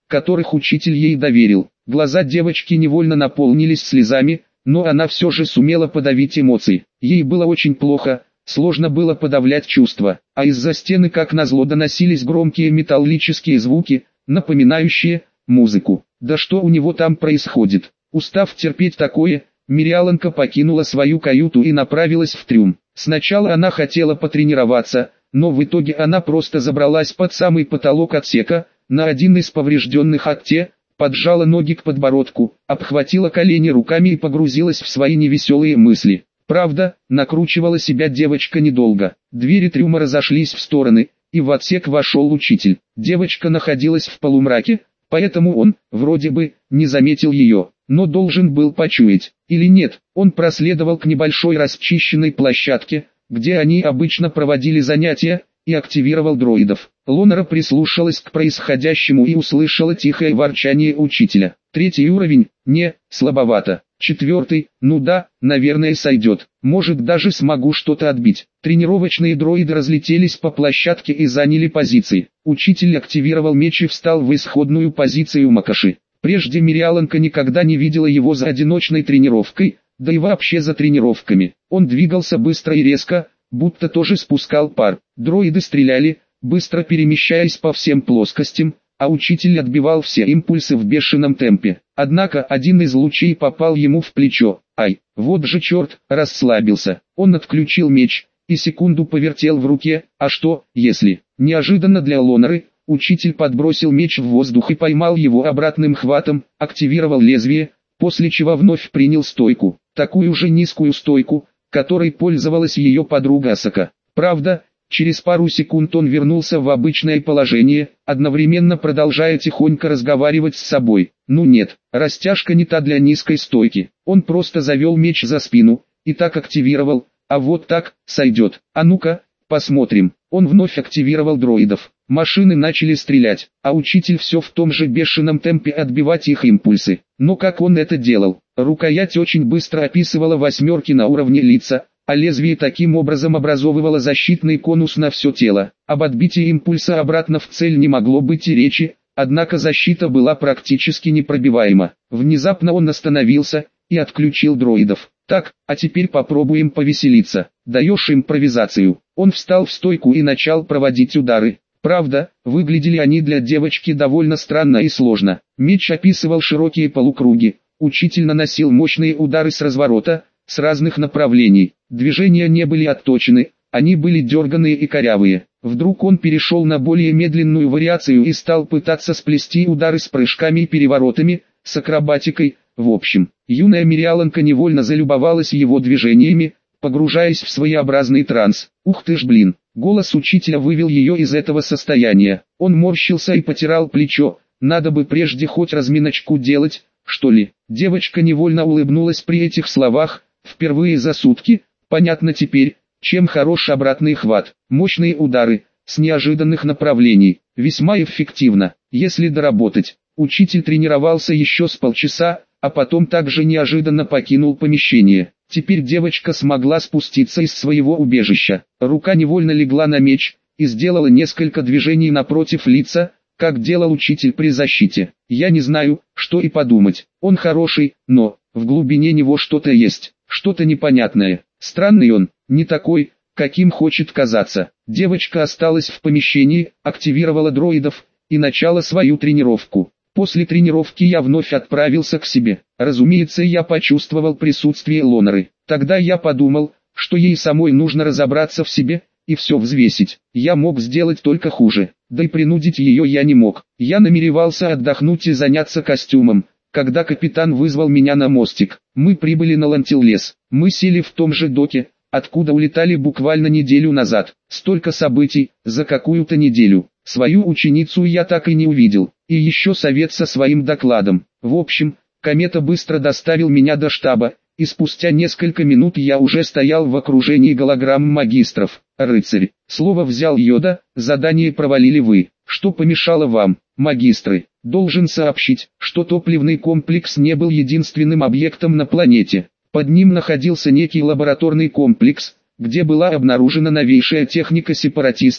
которых учитель ей доверил. Глаза девочки невольно наполнились слезами, но она все же сумела подавить эмоции. Ей было очень плохо, сложно было подавлять чувства, а из-за стены как назло доносились громкие металлические звуки, напоминающие музыку. Да что у него там происходит? Устав терпеть такое, Мириаланка покинула свою каюту и направилась в трюм. Сначала она хотела потренироваться, но в итоге она просто забралась под самый потолок отсека, на один из поврежденных отте, поджала ноги к подбородку, обхватила колени руками и погрузилась в свои невеселые мысли. Правда, накручивала себя девочка недолго. Двери трюма разошлись в стороны, и в отсек вошел учитель. Девочка находилась в полумраке, поэтому он, вроде бы, не заметил ее, но должен был почуять. Или нет, он проследовал к небольшой расчищенной площадке, где они обычно проводили занятия, и активировал дроидов. Лонара прислушалась к происходящему и услышала тихое ворчание учителя. Третий уровень, не, слабовато. Четвертый, ну да, наверное сойдет. Может даже смогу что-то отбить. Тренировочные дроиды разлетелись по площадке и заняли позиции. Учитель активировал меч и встал в исходную позицию Макоши. Прежде Мириаланка никогда не видела его за одиночной тренировкой, да и вообще за тренировками. Он двигался быстро и резко, будто тоже спускал пар. Дроиды стреляли, быстро перемещаясь по всем плоскостям, а учитель отбивал все импульсы в бешеном темпе. Однако один из лучей попал ему в плечо. Ай, вот же черт, расслабился. Он отключил меч и секунду повертел в руке. А что, если? Неожиданно для Лонары, учитель подбросил меч в воздух и поймал его обратным хватом, активировал лезвие, после чего вновь принял стойку. Такую же низкую стойку, которой пользовалась ее подруга Асака. Правда, через пару секунд он вернулся в обычное положение, одновременно продолжая тихонько разговаривать с собой. Ну нет, растяжка не та для низкой стойки. Он просто завел меч за спину, и так активировал, а вот так, сойдет. А ну-ка, посмотрим. Он вновь активировал дроидов. Машины начали стрелять, а учитель все в том же бешеном темпе отбивать их импульсы. Но как он это делал? Рукоять очень быстро описывала восьмерки на уровне лица, а лезвие таким образом образовывало защитный конус на все тело. Об отбитии импульса обратно в цель не могло быть и речи, однако защита была практически непробиваема. Внезапно он остановился и отключил дроидов. Так, а теперь попробуем повеселиться. Даешь импровизацию. Он встал в стойку и начал проводить удары. Правда, выглядели они для девочки довольно странно и сложно. Меч описывал широкие полукруги. Учитель наносил мощные удары с разворота, с разных направлений. Движения не были отточены, они были дерганые и корявые. Вдруг он перешел на более медленную вариацию и стал пытаться сплести удары с прыжками и переворотами, с акробатикой. В общем, юная Мириаланка невольно залюбовалась его движениями, погружаясь в своеобразный транс. Ух ты ж блин, голос учителя вывел ее из этого состояния. Он морщился и потирал плечо, надо бы прежде хоть разминочку делать, что ли. Девочка невольно улыбнулась при этих словах, впервые за сутки, понятно теперь, чем хорош обратный хват. Мощные удары, с неожиданных направлений, весьма эффективно, если доработать. Учитель тренировался еще с полчаса, а потом также неожиданно покинул помещение. Теперь девочка смогла спуститься из своего убежища. Рука невольно легла на меч и сделала несколько движений напротив лица, как делал учитель при защите. Я не знаю, что и подумать. Он хороший, но в глубине него что-то есть, что-то непонятное. Странный он, не такой, каким хочет казаться. Девочка осталась в помещении, активировала дроидов и начала свою тренировку. После тренировки я вновь отправился к себе. Разумеется, я почувствовал присутствие Лонары. Тогда я подумал, что ей самой нужно разобраться в себе и все взвесить. Я мог сделать только хуже, да и принудить ее я не мог. Я намеревался отдохнуть и заняться костюмом, когда капитан вызвал меня на мостик. Мы прибыли на Лантиллес. Мы сели в том же доке, откуда улетали буквально неделю назад. Столько событий за какую-то неделю. Свою ученицу я так и не увидел. И еще совет со своим докладом. В общем, комета быстро доставил меня до штаба, и спустя несколько минут я уже стоял в окружении голограмм магистров. Рыцарь, слово взял Йода, задание провалили вы. Что помешало вам, магистры? Должен сообщить, что топливный комплекс не был единственным объектом на планете. Под ним находился некий лабораторный комплекс, где была обнаружена новейшая техника сепаратистов,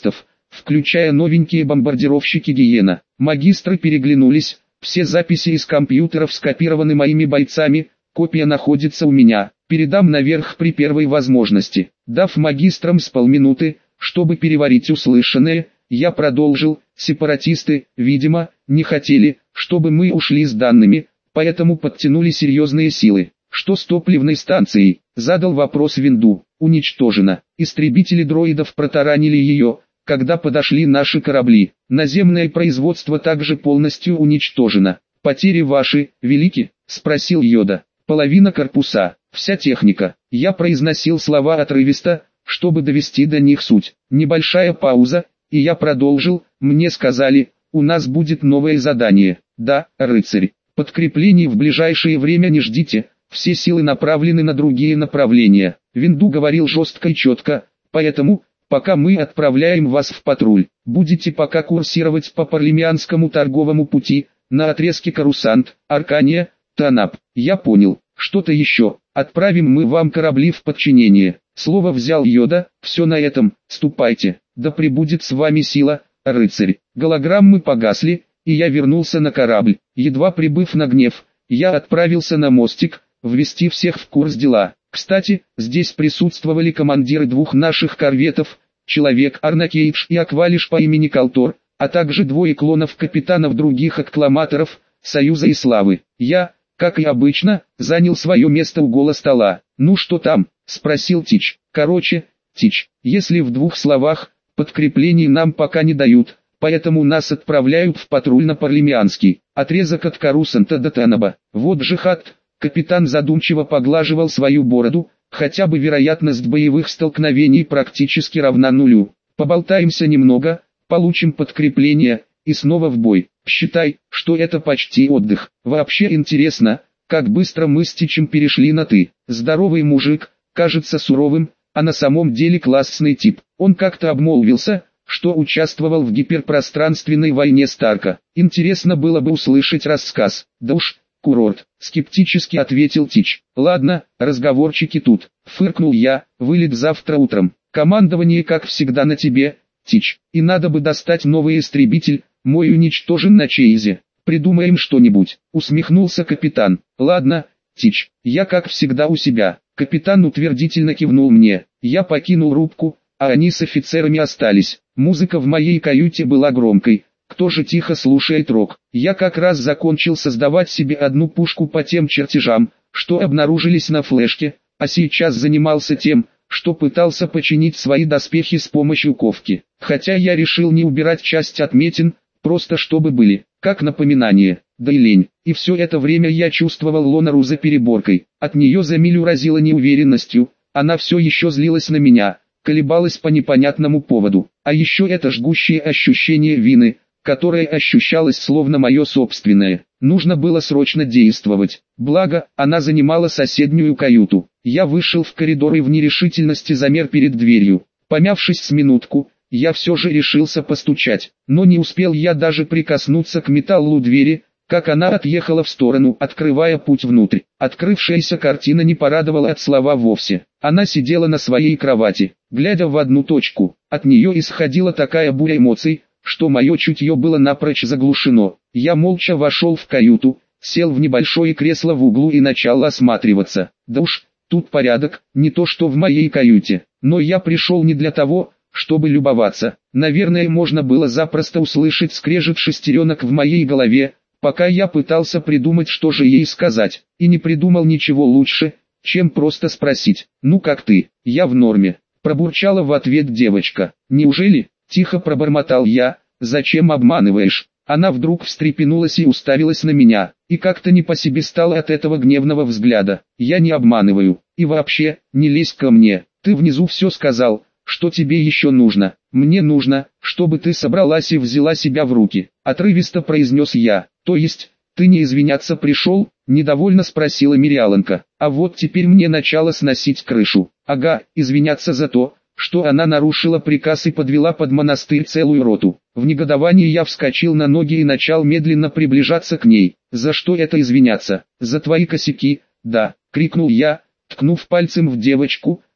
включая новенькие бомбардировщики «Гиена». Магистры переглянулись, все записи из компьютеров скопированы моими бойцами, копия находится у меня, передам наверх при первой возможности. Дав магистрам с полминуты, чтобы переварить услышанное, я продолжил: сепаратисты, видимо, не хотели, чтобы мы ушли с данными, поэтому подтянули серьезные силы. Что с топливной станцией? Задал вопрос Винду. Уничтожено. Истребители дроидов протаранили ее, когда подошли наши корабли. Наземное производство также полностью уничтожено. Потери ваши, велики? Спросил Йода. Половина корпуса, вся техника. Я произносил слова отрывисто, чтобы довести до них суть. Небольшая пауза, и я продолжил. Мне сказали, у нас будет новое задание. Да, рыцарь. Подкреплений в ближайшее время не ждите, все силы направлены на другие направления. Винду говорил жестко и четко, поэтому, пока мы отправляем вас в патруль, будете пока курсировать по Парлемианскому торговому пути, на отрезке Карусант, Аркания, Танап. Я понял. Что-то еще. Отправим мы вам корабли в подчинение. Слово взял Йода. Все на этом. Ступайте. Да пребудет с вами сила, рыцарь. Голограммы погасли, и я вернулся на корабль. Едва прибыв на Гнев, я отправился на мостик, ввести всех в курс дела. Кстати, здесь присутствовали командиры двух наших корветов, Человек Арнакейдж и Аквалиш по имени Калтор, а также двое клонов капитанов других аккламаторов, Союза и Славы. Я, как и обычно, занял свое место у угла стола. «Ну что там?» – спросил Тич. «Короче, Тич, если в двух словах, подкреплений нам пока не дают, поэтому нас отправляют в патруль на Парлемианский, отрезок от Карусанта до Танаба. Вот джихад». Капитан задумчиво поглаживал свою бороду, хотя бы вероятность боевых столкновений практически равна нулю. Поболтаемся немного, получим подкрепление, и снова в бой. Считай, что это почти отдых. Вообще интересно, как быстро мы с Тичем перешли на «ты». Здоровый мужик, кажется суровым, а на самом деле классный тип. Он как-то обмолвился, что участвовал в гиперпространственной войне Старка. Интересно было бы услышать рассказ. Да уж, курорт, скептически ответил Тич. Ладно, разговорчики тут. Фыркнул я, вылет завтра утром. Командование как всегда на тебе, Тич. И надо бы достать новый истребитель, мой уничтожен на Чейзе. Придумаем что-нибудь. Усмехнулся капитан. Ладно, Тич, я как всегда у себя. Капитан утвердительно кивнул мне. Я покинул рубку, а они с офицерами остались. Музыка в моей каюте была громкой. Кто же тихо слушает рок? Я как раз закончил создавать себе одну пушку по тем чертежам, что обнаружились на флешке, а сейчас занимался тем, что пытался починить свои доспехи с помощью ковки. Хотя я решил не убирать часть отметин, просто чтобы были, как напоминание, да и лень. И все это время я чувствовал Лонару за переборкой. От нее за милю разило неуверенностью, она все еще злилась на меня, колебалась по непонятному поводу. А еще это жгущее ощущение вины, которое ощущалось словно мое собственное. Нужно было срочно действовать. Благо, она занимала соседнюю каюту. Я вышел в коридор и в нерешительности замер перед дверью. Помявшись с минутку, я все же решился постучать. Но не успел я даже прикоснуться к металлу двери, как она отъехала в сторону, открывая путь внутрь. Открывшаяся картина не порадовала от слова вовсе. Она сидела на своей кровати, глядя в одну точку. От нее исходила такая буря эмоций, что мое чутье было напрочь заглушено. Я молча вошел в каюту, сел в небольшое кресло в углу и начал осматриваться. Да уж, тут порядок, не то что в моей каюте. Но я пришел не для того, чтобы любоваться. Наверное, можно было запросто услышать скрежет шестеренок в моей голове, пока я пытался придумать, что же ей сказать. И не придумал ничего лучше, чем просто спросить: «Ну как ты?» «Я в норме», пробурчала в ответ девочка. «Неужели?» Тихо пробормотал я. «Зачем обманываешь?» Она вдруг встрепенулась и уставилась на меня, и как-то не по себе стало от этого гневного взгляда. «Я не обманываю, и вообще, не лезь ко мне, ты внизу все сказал, что тебе еще нужно. Мне нужно, чтобы ты собралась и взяла себя в руки», отрывисто произнес я. «То есть, ты не извиняться пришел?» Недовольно спросила Мириаланка. А вот теперь мне начало сносить крышу. Ага, извиняться за то, что она нарушила приказ и подвела под монастырь целую роту. В негодовании я вскочил на ноги и начал медленно приближаться к ней. «За что это извиняться? За твои косяки?» «Да», — крикнул я, ткнув пальцем в девочку,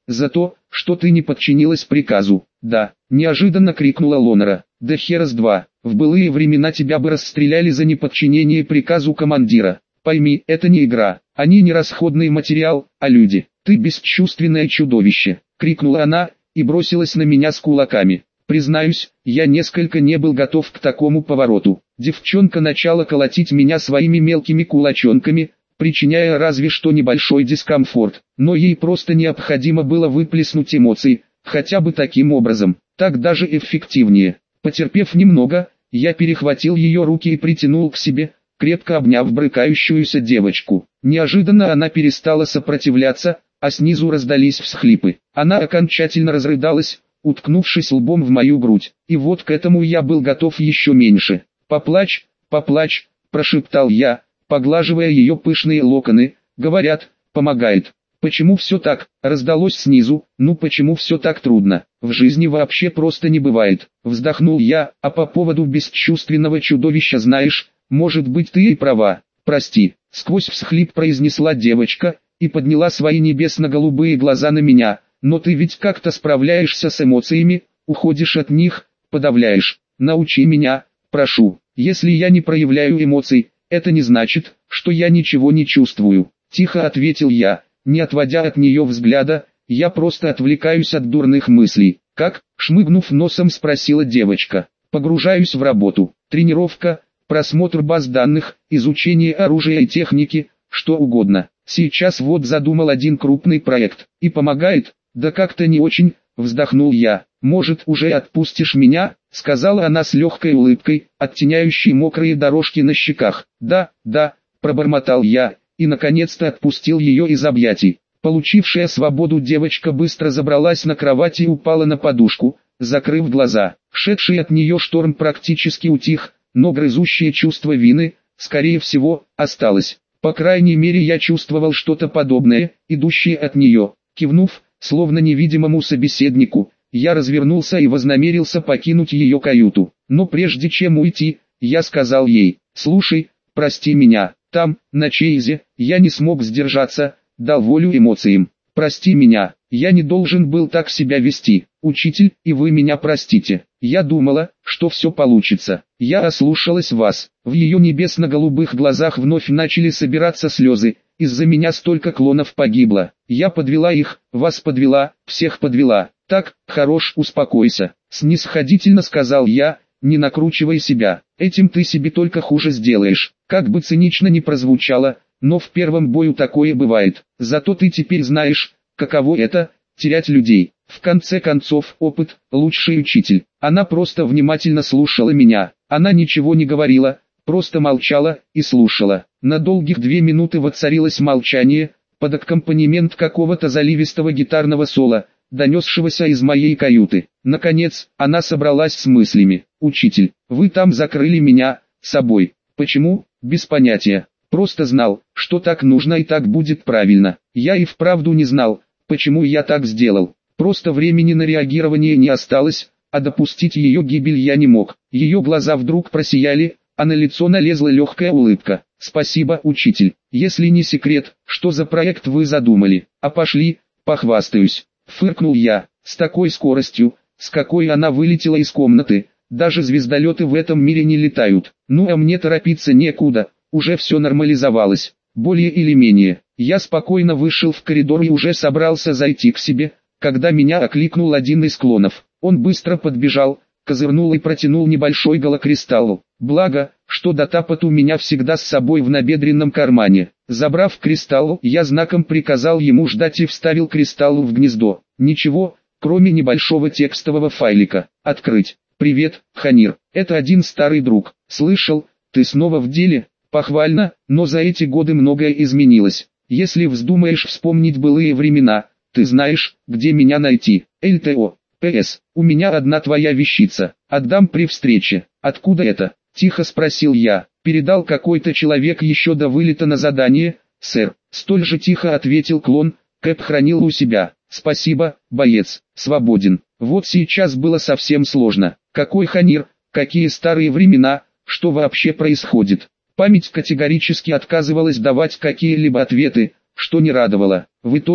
За то, что ты не подчинилась приказу. Да, неожиданно крикнула Лонера. Да хера с два, в былые времена тебя бы расстреляли за неподчинение приказу командира. Пойми, это не игра, они не расходный материал, а люди. Ты бесчувственное чудовище, крикнула она, и бросилась на меня с кулаками. Признаюсь, я несколько не был готов к такому повороту. Девчонка начала колотить меня своими мелкими кулачонками, причиняя разве что небольшой дискомфорт, но ей просто необходимо было выплеснуть эмоции, хотя бы таким образом, так даже эффективнее. Потерпев немного, я перехватил ее руки и притянул к себе, крепко обняв брыкающуюся девочку. Неожиданно она перестала сопротивляться, а снизу раздались всхлипы. Она окончательно разрыдалась, уткнувшись лбом в мою грудь, и вот к этому я был готов еще меньше. «Поплачь, поплачь», – прошептал я, поглаживая ее пышные локоны, говорят, помогает. «Почему все так?» – раздалось снизу, «ну почему все так трудно? В жизни вообще просто не бывает», – вздохнул я, «а по поводу бесчувственного чудовища знаешь, может быть ты и права, прости», – сквозь всхлип произнесла девочка, и подняла свои небесно-голубые глаза на меня, «но ты ведь как-то справляешься с эмоциями, уходишь от них, подавляешь, научи меня, прошу, если я не проявляю эмоций, это не значит, что я ничего не чувствую», – тихо ответил я, не отводя от нее взгляда, «я просто отвлекаюсь от дурных мыслей». «Как?» – шмыгнув носом спросила девочка. «Погружаюсь в работу, тренировка, просмотр баз данных, изучение оружия и техники, что угодно. Сейчас вот задумал один крупный проект, и помогает, да как-то не очень», – вздохнул я. «Может уже отпустишь меня?» – сказала она с легкой улыбкой, оттеняющей мокрые дорожки на щеках. «Да, да», – пробормотал я, и наконец-то отпустил ее из объятий. Получившая свободу девочка быстро забралась на кровать и упала на подушку, закрыв глаза. Шедший от нее шторм практически утих, но грызущее чувство вины, скорее всего, осталось. По крайней мере я чувствовал что-то подобное, идущее от нее. Кивнув, словно невидимому собеседнику, я развернулся и вознамерился покинуть ее каюту. Но прежде чем уйти, я сказал ей: «Слушай, прости меня, там, на Чейзе, я не смог сдержаться, дал волю эмоциям. Прости меня, я не должен был так себя вести, учитель, и вы меня простите. Я думала, что все получится. Я ослушалась вас». В ее небесно-голубых глазах вновь начали собираться слезы. «Из-за меня столько клонов погибло. Я подвела их, вас подвела, всех подвела. Так, хорош, успокойся», — снисходительно сказал я, «не накручивай себя. Этим ты себе только хуже сделаешь». Как бы цинично ни прозвучало, но в первом бою такое бывает. Зато ты теперь знаешь, каково это — терять людей. В конце концов, опыт — лучший учитель. Она просто внимательно слушала меня. Она ничего не говорила, просто молчала и слушала. На долгих две минуты воцарилось молчание, под аккомпанемент какого-то заливистого гитарного соло, донесшегося из моей каюты. Наконец, она собралась с мыслями. «Учитель, вы там закрыли меня собой. Почему? Без понятия. Просто знал, что так нужно и так будет правильно. Я и вправду не знал, почему я так сделал. Просто времени на реагирование не осталось, а допустить ее гибель я не мог». Ее глаза вдруг просияли, а на лицо налезла легкая улыбка. «Спасибо, учитель. Если не секрет, что за проект вы задумали? А пошли, похвастаюсь». Фыркнул я, с такой скоростью, с какой она вылетела из комнаты, даже звездолеты в этом мире не летают. Ну а мне торопиться некуда, уже все нормализовалось, более или менее. Я спокойно вышел в коридор и уже собрался зайти к себе, когда меня окликнул один из клонов. Он быстро подбежал, козырнул и протянул небольшой голокристалл. Благо, что датапад у меня всегда с собой в набедренном кармане. Забрав кристалл, я знаком приказал ему ждать и вставил кристалл в гнездо. Ничего, кроме небольшого текстового файлика. Открыть. «Привет, Ханир. Это один старый друг. Слышал, ты снова в деле?» «Похвально, но за эти годы многое изменилось. Если вздумаешь вспомнить былые времена, ты знаешь, где меня найти. эл тэ о. пэ эс. У меня одна твоя вещица. Отдам при встрече». «Откуда это?» – тихо спросил я. «Передал какой-то человек еще до вылета на задание, сэр». Столь же тихо ответил клон. «Кэп хранил у себя». «Спасибо, боец, свободен». Вот сейчас было совсем сложно. Какой Ханир, какие старые времена, что вообще происходит? Память категорически отказывалась давать какие-либо ответы, что не радовало. В итоге,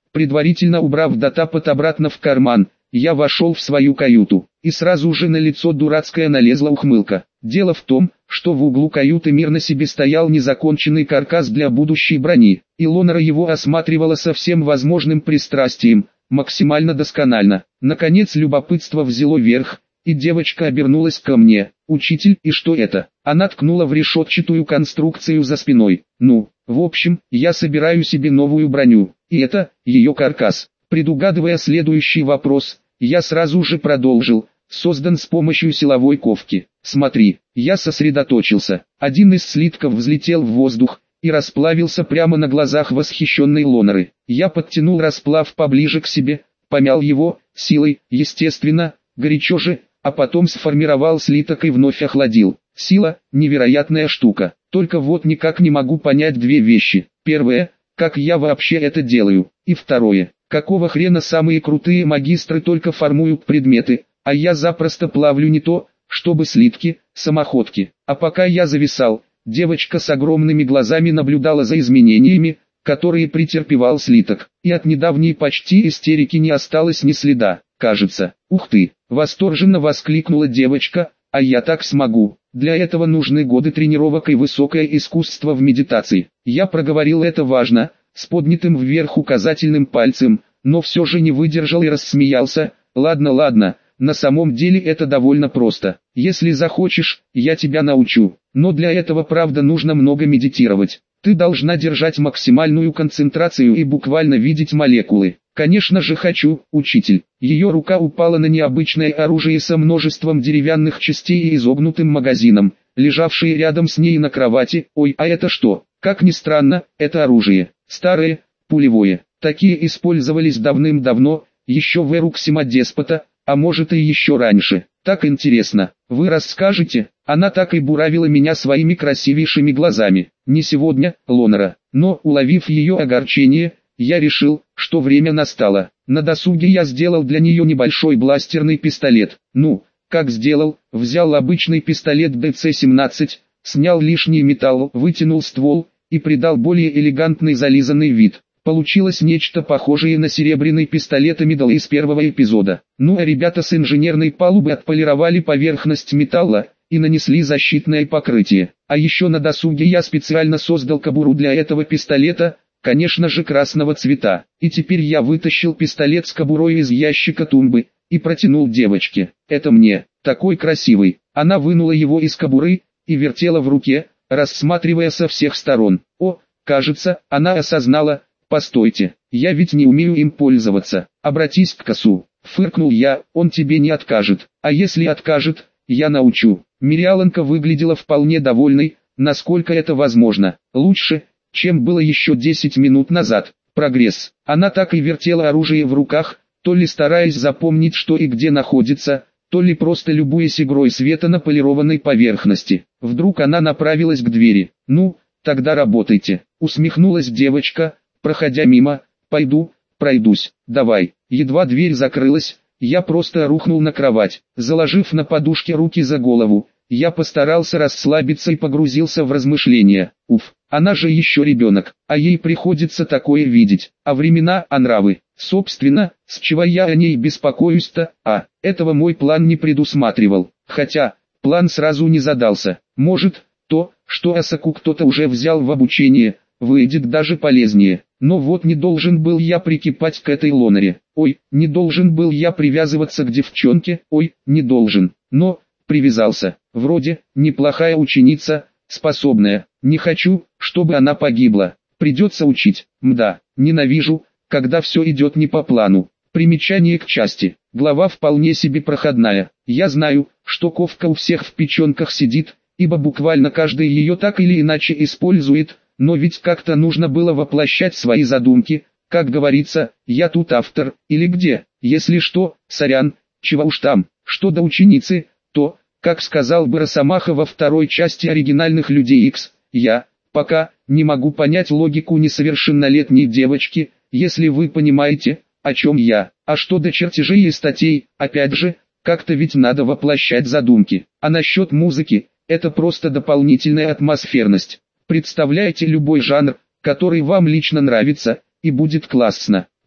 Предварительно убрав датапад обратно в карман, я вошел в свою каюту, и сразу же на лицо дурацкая налезла ухмылка. Дело в том, что в углу каюты мирно себе стоял незаконченный каркас для будущей брони, и Лонера его осматривала со всем возможным пристрастием, максимально досконально. Наконец любопытство взяло верх, и девочка обернулась ко мне. «Учитель, и что это?» Она ткнула в решетчатую конструкцию за спиной. «Ну, в общем, я собираю себе новую броню, и это, ее каркас». Предугадывая следующий вопрос, я сразу же продолжил. Создан с помощью силовой ковки. Смотри, я сосредоточился. Один из слитков взлетел в воздух и расплавился прямо на глазах восхищенной Лонеры. Я подтянул расплав поближе к себе, помял его, силой, естественно, горячо же, а потом сформировал слиток и вновь охладил. Сила – невероятная штука. Только вот никак не могу понять две вещи. Первое – как я вообще это делаю? И второе – какого хрена самые крутые магистры только формуют предметы, а я запросто плавлю не то, чтобы слитки, самоходки. А пока я зависал, девочка с огромными глазами наблюдала за изменениями, которые претерпевал слиток, и от недавней почти истерики не осталось ни следа, кажется. «Ух ты!» – восторженно воскликнула девочка, «а я так смогу». Для этого нужны годы тренировок и высокое искусство в медитации. Я проговорил это важно, с поднятым вверх указательным пальцем, но все же не выдержал и рассмеялся. «Ладно, ладно, на самом деле это довольно просто. Если захочешь, я тебя научу. Но для этого правда нужно много медитировать. Ты должна держать максимальную концентрацию и буквально видеть молекулы». «Конечно же хочу, учитель». Ее рука упала на необычное оружие со множеством деревянных частей и изогнутым магазином, лежавшие рядом с ней на кровати. «Ой, а это что?» Как ни странно, это оружие. Старое, пулевое. Такие использовались давным-давно, еще в эру Ксимодеспота, а может и еще раньше. Так интересно. Вы расскажете? Она так и буравила меня своими красивейшими глазами. Не сегодня, Лонера. Но, уловив ее огорчение, я решил, что время настало. На досуге я сделал для нее небольшой бластерный пистолет. Ну, как сделал? Взял обычный пистолет дэ цэ семнадцать, снял лишний металл, вытянул ствол и придал более элегантный зализанный вид. Получилось нечто похожее на серебряный пистолет Мидл из первого эпизода. Ну а ребята с инженерной палубы отполировали поверхность металла и нанесли защитное покрытие. А еще на досуге я специально создал кобуру для этого пистолета, конечно же красного цвета. И теперь я вытащил пистолет с кобурой из ящика тумбы и протянул девочке. «Это мне, такой красивый». Она вынула его из кобуры и вертела в руке, рассматривая со всех сторон. О, кажется, она осознала. «Постойте, я ведь не умею им пользоваться. Обратись к Косу», — фыркнул я, «он тебе не откажет. А если откажет, я научу». Мириаланка выглядела вполне довольной, насколько это возможно. Лучше, чем было еще десять минут назад. Прогресс. Она так и вертела оружие в руках, то ли стараясь запомнить, что и где находится, то ли просто любуясь игрой света на полированной поверхности. Вдруг она направилась к двери. «Ну, тогда работайте», — усмехнулась девочка, проходя мимо. «Пойду, пройдусь, давай». Едва дверь закрылась, я просто рухнул на кровать, заложив на подушке руки за голову. Я постарался расслабиться и погрузился в размышления. Уф, она же еще ребенок, а ей приходится такое видеть. А времена, а нравы. Собственно, с чего я о ней беспокоюсь-то? А, этого мой план не предусматривал. Хотя, план сразу не задался. Может, то, что Асаку кто-то уже взял в обучение, выйдет даже полезнее. Но вот не должен был я прикипать к этой Лонере. Ой, не должен был я привязываться к девчонке. Ой, не должен. Но привязался. Вроде, неплохая ученица, способная. Не хочу, чтобы она погибла. Придется учить. Мда, ненавижу, когда все идет не по плану. Примечание к части. Глава вполне себе проходная. Я знаю, что ковка у всех в печенках сидит, ибо буквально каждый ее так или иначе использует, но ведь как-то нужно было воплощать свои задумки. Как говорится, я тут автор, или где? Если что, сорян, чего уж там. Что до ученицы, то, как сказал бы Росомаха во второй части оригинальных Людей Икс, я, пока, не могу понять логику несовершеннолетней девочки, если вы понимаете, о чем я. А что до чертежей и статей, опять же, как-то ведь надо воплощать задумки. А насчет музыки, это просто дополнительная атмосферность. Представляете любой жанр, который вам лично нравится, и будет классно.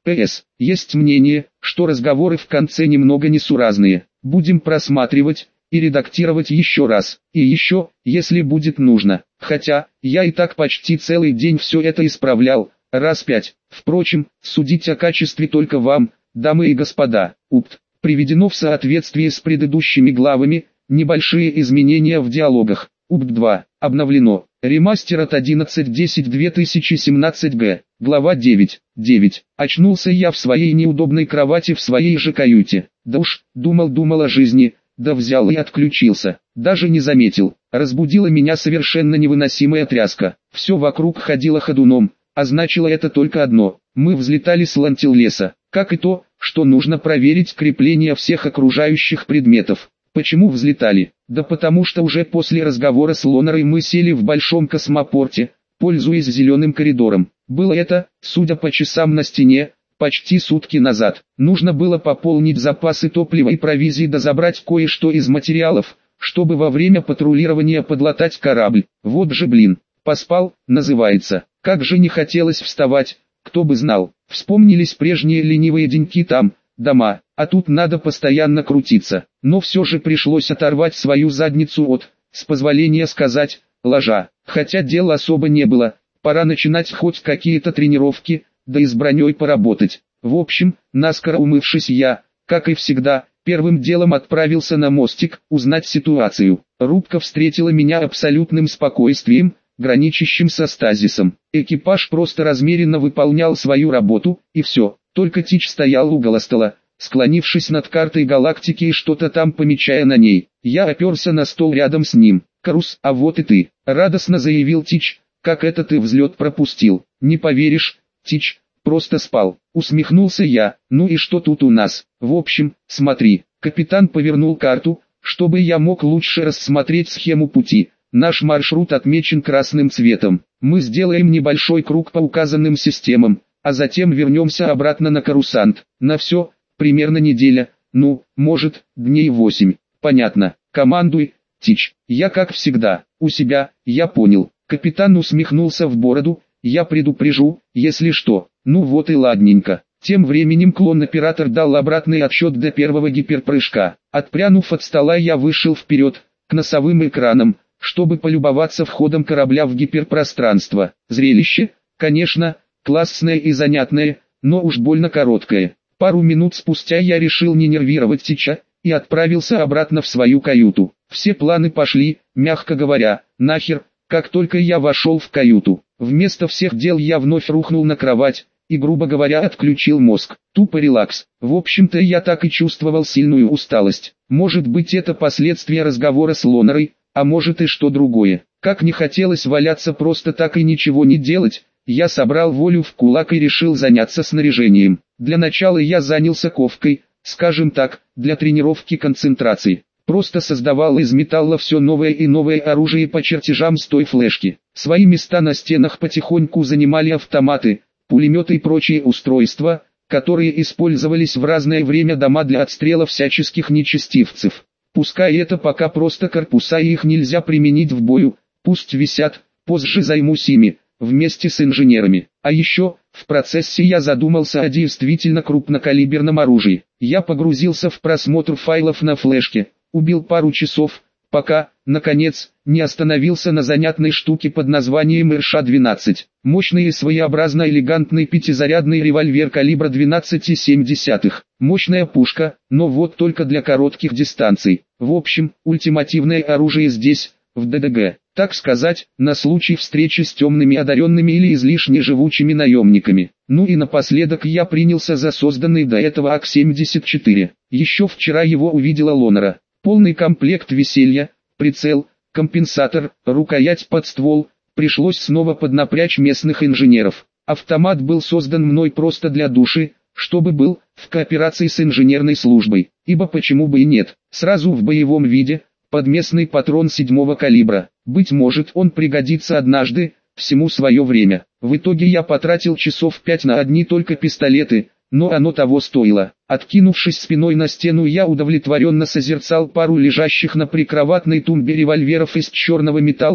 П С. Есть мнение, что разговоры в конце немного несуразные. Будем просматривать и редактировать еще раз, и еще, если будет нужно. Хотя, я и так почти целый день все это исправлял, раз пять. Впрочем, судить о качестве только вам, дамы и господа. УПТ. Приведено в соответствии с предыдущими главами, небольшие изменения в диалогах. УПТ два. Обновлено. Ремастер от одиннадцать десять две тысячи семнадцать г. Глава девять. девять. Очнулся я в своей неудобной кровати в своей же каюте. Да уж, думал-думал о жизни, да взял и отключился. Даже не заметил. Разбудила меня совершенно невыносимая тряска. Все вокруг ходило ходуном, а значило это только одно. Мы взлетали с Лантиллеса. Как и то, что нужно проверить крепление всех окружающих предметов. Почему взлетали? Да потому что уже после разговора с Лонерой мы сели в большом космопорте, пользуясь зеленым коридором. Было это, судя по часам на стене, почти сутки назад. Нужно было пополнить запасы топлива и провизии да забрать кое-что из материалов, чтобы во время патрулирования подлатать корабль. Вот же блин, поспал, называется. Как же не хотелось вставать, кто бы знал. Вспомнились прежние ленивые деньки там, дома, а тут надо постоянно крутиться. Но все же пришлось оторвать свою задницу от, с позволения сказать, ложа. Хотя дела особо не было, пора начинать хоть какие-то тренировки, да и с броней поработать. В общем, наскоро умывшись я, как и всегда, первым делом отправился на мостик, узнать ситуацию. Рубка встретила меня абсолютным спокойствием, граничащим со стазисом. Экипаж просто размеренно выполнял свою работу, и все. Только Тич стоял у стола, склонившись над картой галактики и что-то там помечая на ней. Я оперся на стол рядом с ним. «Карус, а вот и ты», — радостно заявил Тич. «Как это ты взлет пропустил?» «Не поверишь, Тич, просто спал», — усмехнулся я. «Ну и что тут у нас?» «В общем, смотри». Капитан повернул карту, чтобы я мог лучше рассмотреть схему пути. Наш маршрут отмечен красным цветом. Мы сделаем небольшой круг по указанным системам, а затем вернемся обратно на Карусант. На все, примерно неделя, ну, может, дней восемь. Понятно. Командуй, Тич. Я как всегда, у себя, я понял. Капитан усмехнулся в бороду. Я предупрежу, если что. Ну вот и ладненько. Тем временем клон-оператор дал обратный отсчет до первого гиперпрыжка. Отпрянув от стола, я вышел вперед, к носовым экранам, чтобы полюбоваться входом корабля в гиперпространство. Зрелище, конечно, классное и занятное, но уж больно короткое. Пару минут спустя я решил не нервировать Тича, и отправился обратно в свою каюту. Все планы пошли, мягко говоря, нахер, как только я вошел в каюту. Вместо всех дел я вновь рухнул на кровать, и, грубо говоря, отключил мозг. Тупо релакс. В общем-то я так и чувствовал сильную усталость. Может быть это последствия разговора с Лонерой, а может и что другое. Как не хотелось валяться просто так и ничего не делать, я собрал волю в кулак и решил заняться снаряжением. Для начала я занялся ковкой, скажем так, для тренировки концентрации. Просто создавал из металла все новое и новое оружие по чертежам с той флешки. Свои места на стенах потихоньку занимали автоматы, пулеметы и прочие устройства, которые использовались в разное время дома для отстрела всяческих нечестивцев. Пускай это пока просто корпуса и их нельзя применить в бою, пусть висят, позже займусь ими, вместе с инженерами. А еще, в процессе я задумался о действительно крупнокалиберном оружии. Я погрузился в просмотр файлов на флешке, убил пару часов, пока, наконец, не остановился на занятной штуке под названием Эр Ш двенадцать. Мощный и своеобразно элегантный пятизарядный револьвер калибра двенадцать целых семь десятых. Мощная пушка, но вот только для коротких дистанций. В общем, ультимативное оружие здесь, в Д Д Г. Так сказать, на случай встречи с темными одаренными или излишне живучими наемниками. Ну и напоследок я принялся за созданный до этого А К семьдесят четыре. Еще вчера его увидела Лонера. Полный комплект веселья, прицел, компенсатор, рукоять под ствол. Пришлось снова поднапрячь местных инженеров. Автомат был создан мной просто для души, чтобы был, в кооперации с инженерной службой. Ибо почему бы и нет, сразу в боевом виде, под местный патрон седьмого калибра. Быть может он пригодится однажды, всему свое время. В итоге я потратил часов пять на одни только пистолеты, но оно того стоило. Откинувшись спиной на стену, я удовлетворенно созерцал пару лежащих на прикроватной тумбе револьверов из черного металла,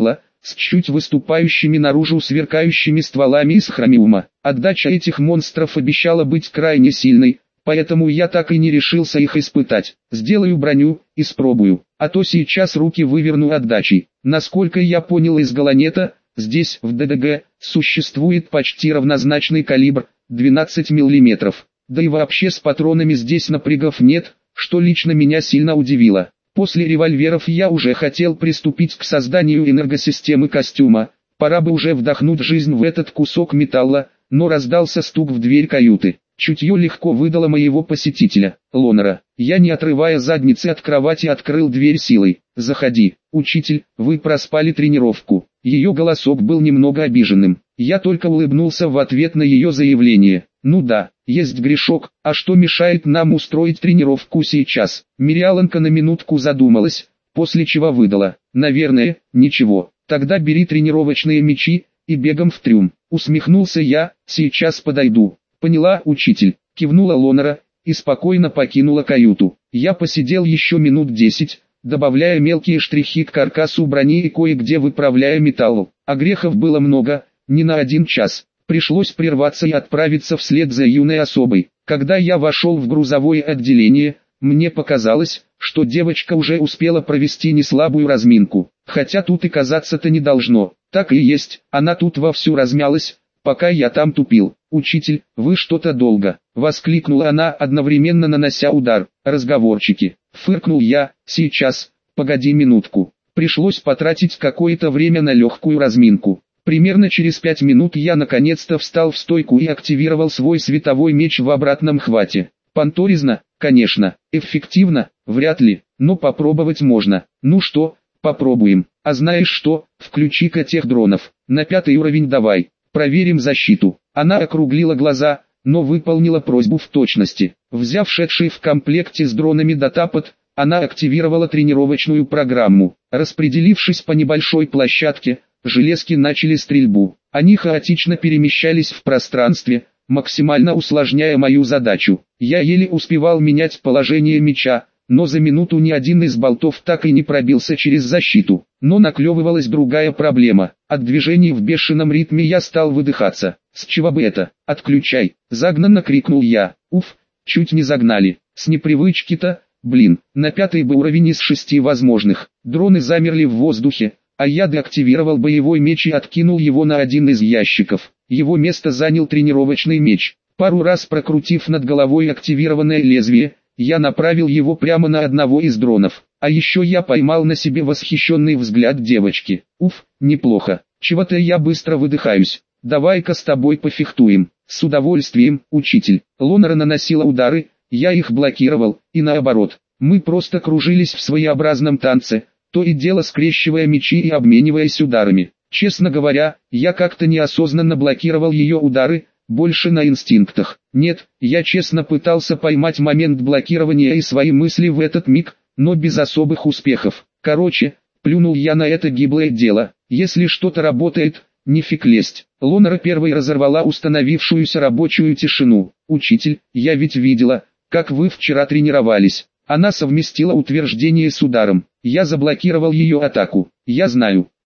с чуть выступающими наружу сверкающими стволами из хромиума. Отдача этих монстров обещала быть крайне сильной, поэтому я так и не решился их испытать. Сделаю броню, испробую, а то сейчас руки выверну отдачей. Насколько я понял из Галанета, здесь, в ДДГ, существует почти равнозначный калибр, двенадцать миллиметров. Да и вообще с патронами здесь напрягов нет, что лично меня сильно удивило. После револьверов я уже хотел приступить к созданию энергосистемы костюма. Пора бы уже вдохнуть жизнь в этот кусок металла, но раздался стук в дверь каюты. Чутье легко выдало моего посетителя, Лонера. Я, не отрывая задницы от кровати, открыл дверь силой. «Заходи, учитель, вы проспали тренировку». Ее голосок был немного обиженным. Я только улыбнулся в ответ на ее заявление. «Ну да, есть грешок, а что мешает нам устроить тренировку сейчас?» Мириаланка на минутку задумалась, после чего выдала: «Наверное, ничего, тогда бери тренировочные мечи и бегом в трюм». Усмехнулся я: «Сейчас подойду». «Поняла, учитель», кивнула Лонера и спокойно покинула каюту. Я посидел еще минут десять, добавляя мелкие штрихи к каркасу брони и кое-где выправляя металл. А грехов было много, не на один час. Пришлось прерваться и отправиться вслед за юной особой. Когда я вошел в грузовое отделение, мне показалось, что девочка уже успела провести неслабую разминку. Хотя тут и казаться-то не должно. Так и есть, она тут вовсю размялась, пока я там тупил. «Учитель, вы что-то долго», — воскликнула она, одновременно нанося удар. «Разговорчики», — фыркнул я. «Сейчас, погоди минутку». Пришлось потратить какое-то время на легкую разминку. Примерно через пять минут я наконец-то встал в стойку и активировал свой световой меч в обратном хвате. Понторезно, конечно, эффективно, вряд ли, но попробовать можно. Ну что, попробуем. А знаешь что, включи-ка тех дронов, на пятый уровень давай, проверим защиту. Она округлила глаза, но выполнила просьбу в точности. Взяв шедший в комплекте с дронами датапад, она активировала тренировочную программу. Распределившись по небольшой площадке, железки начали стрельбу. Они хаотично перемещались в пространстве, максимально усложняя мою задачу. Я еле успевал менять положение меча, но за минуту ни один из болтов так и не пробился через защиту. Но наклевывалась другая проблема. От движений в бешеном ритме я стал выдыхаться. «С чего бы это? Отключай!» — загнанно крикнул я. Уф, чуть не загнали. С непривычки-то, блин, на пятый бы уровень из шести возможных. Дроны замерли в воздухе, а я деактивировал боевой меч и откинул его на один из ящиков. Его место занял тренировочный меч. Пару раз прокрутив над головой активированное лезвие, я направил его прямо на одного из дронов. А еще я поймал на себе восхищенный взгляд девочки. Уф, неплохо. Чего-то я быстро выдыхаюсь. Давай-ка с тобой пофехтуем. С удовольствием, учитель. Лонера наносила удары, я их блокировал, и наоборот. Мы просто кружились в своеобразном танце, то и дело скрещивая мечи и обмениваясь ударами. Честно говоря, я как-то неосознанно блокировал ее удары, больше на инстинктах. Нет, я честно пытался поймать момент блокирования и свои мысли в этот миг, но без особых успехов. Короче, плюнул я на это гиблое дело. Если что-то работает, нефиг лезть. Лонера первой разорвала установившуюся рабочую тишину. «Учитель, я ведь видела, как вы вчера тренировались». Она совместила утверждение с ударом. Я заблокировал ее атаку. «Я знаю,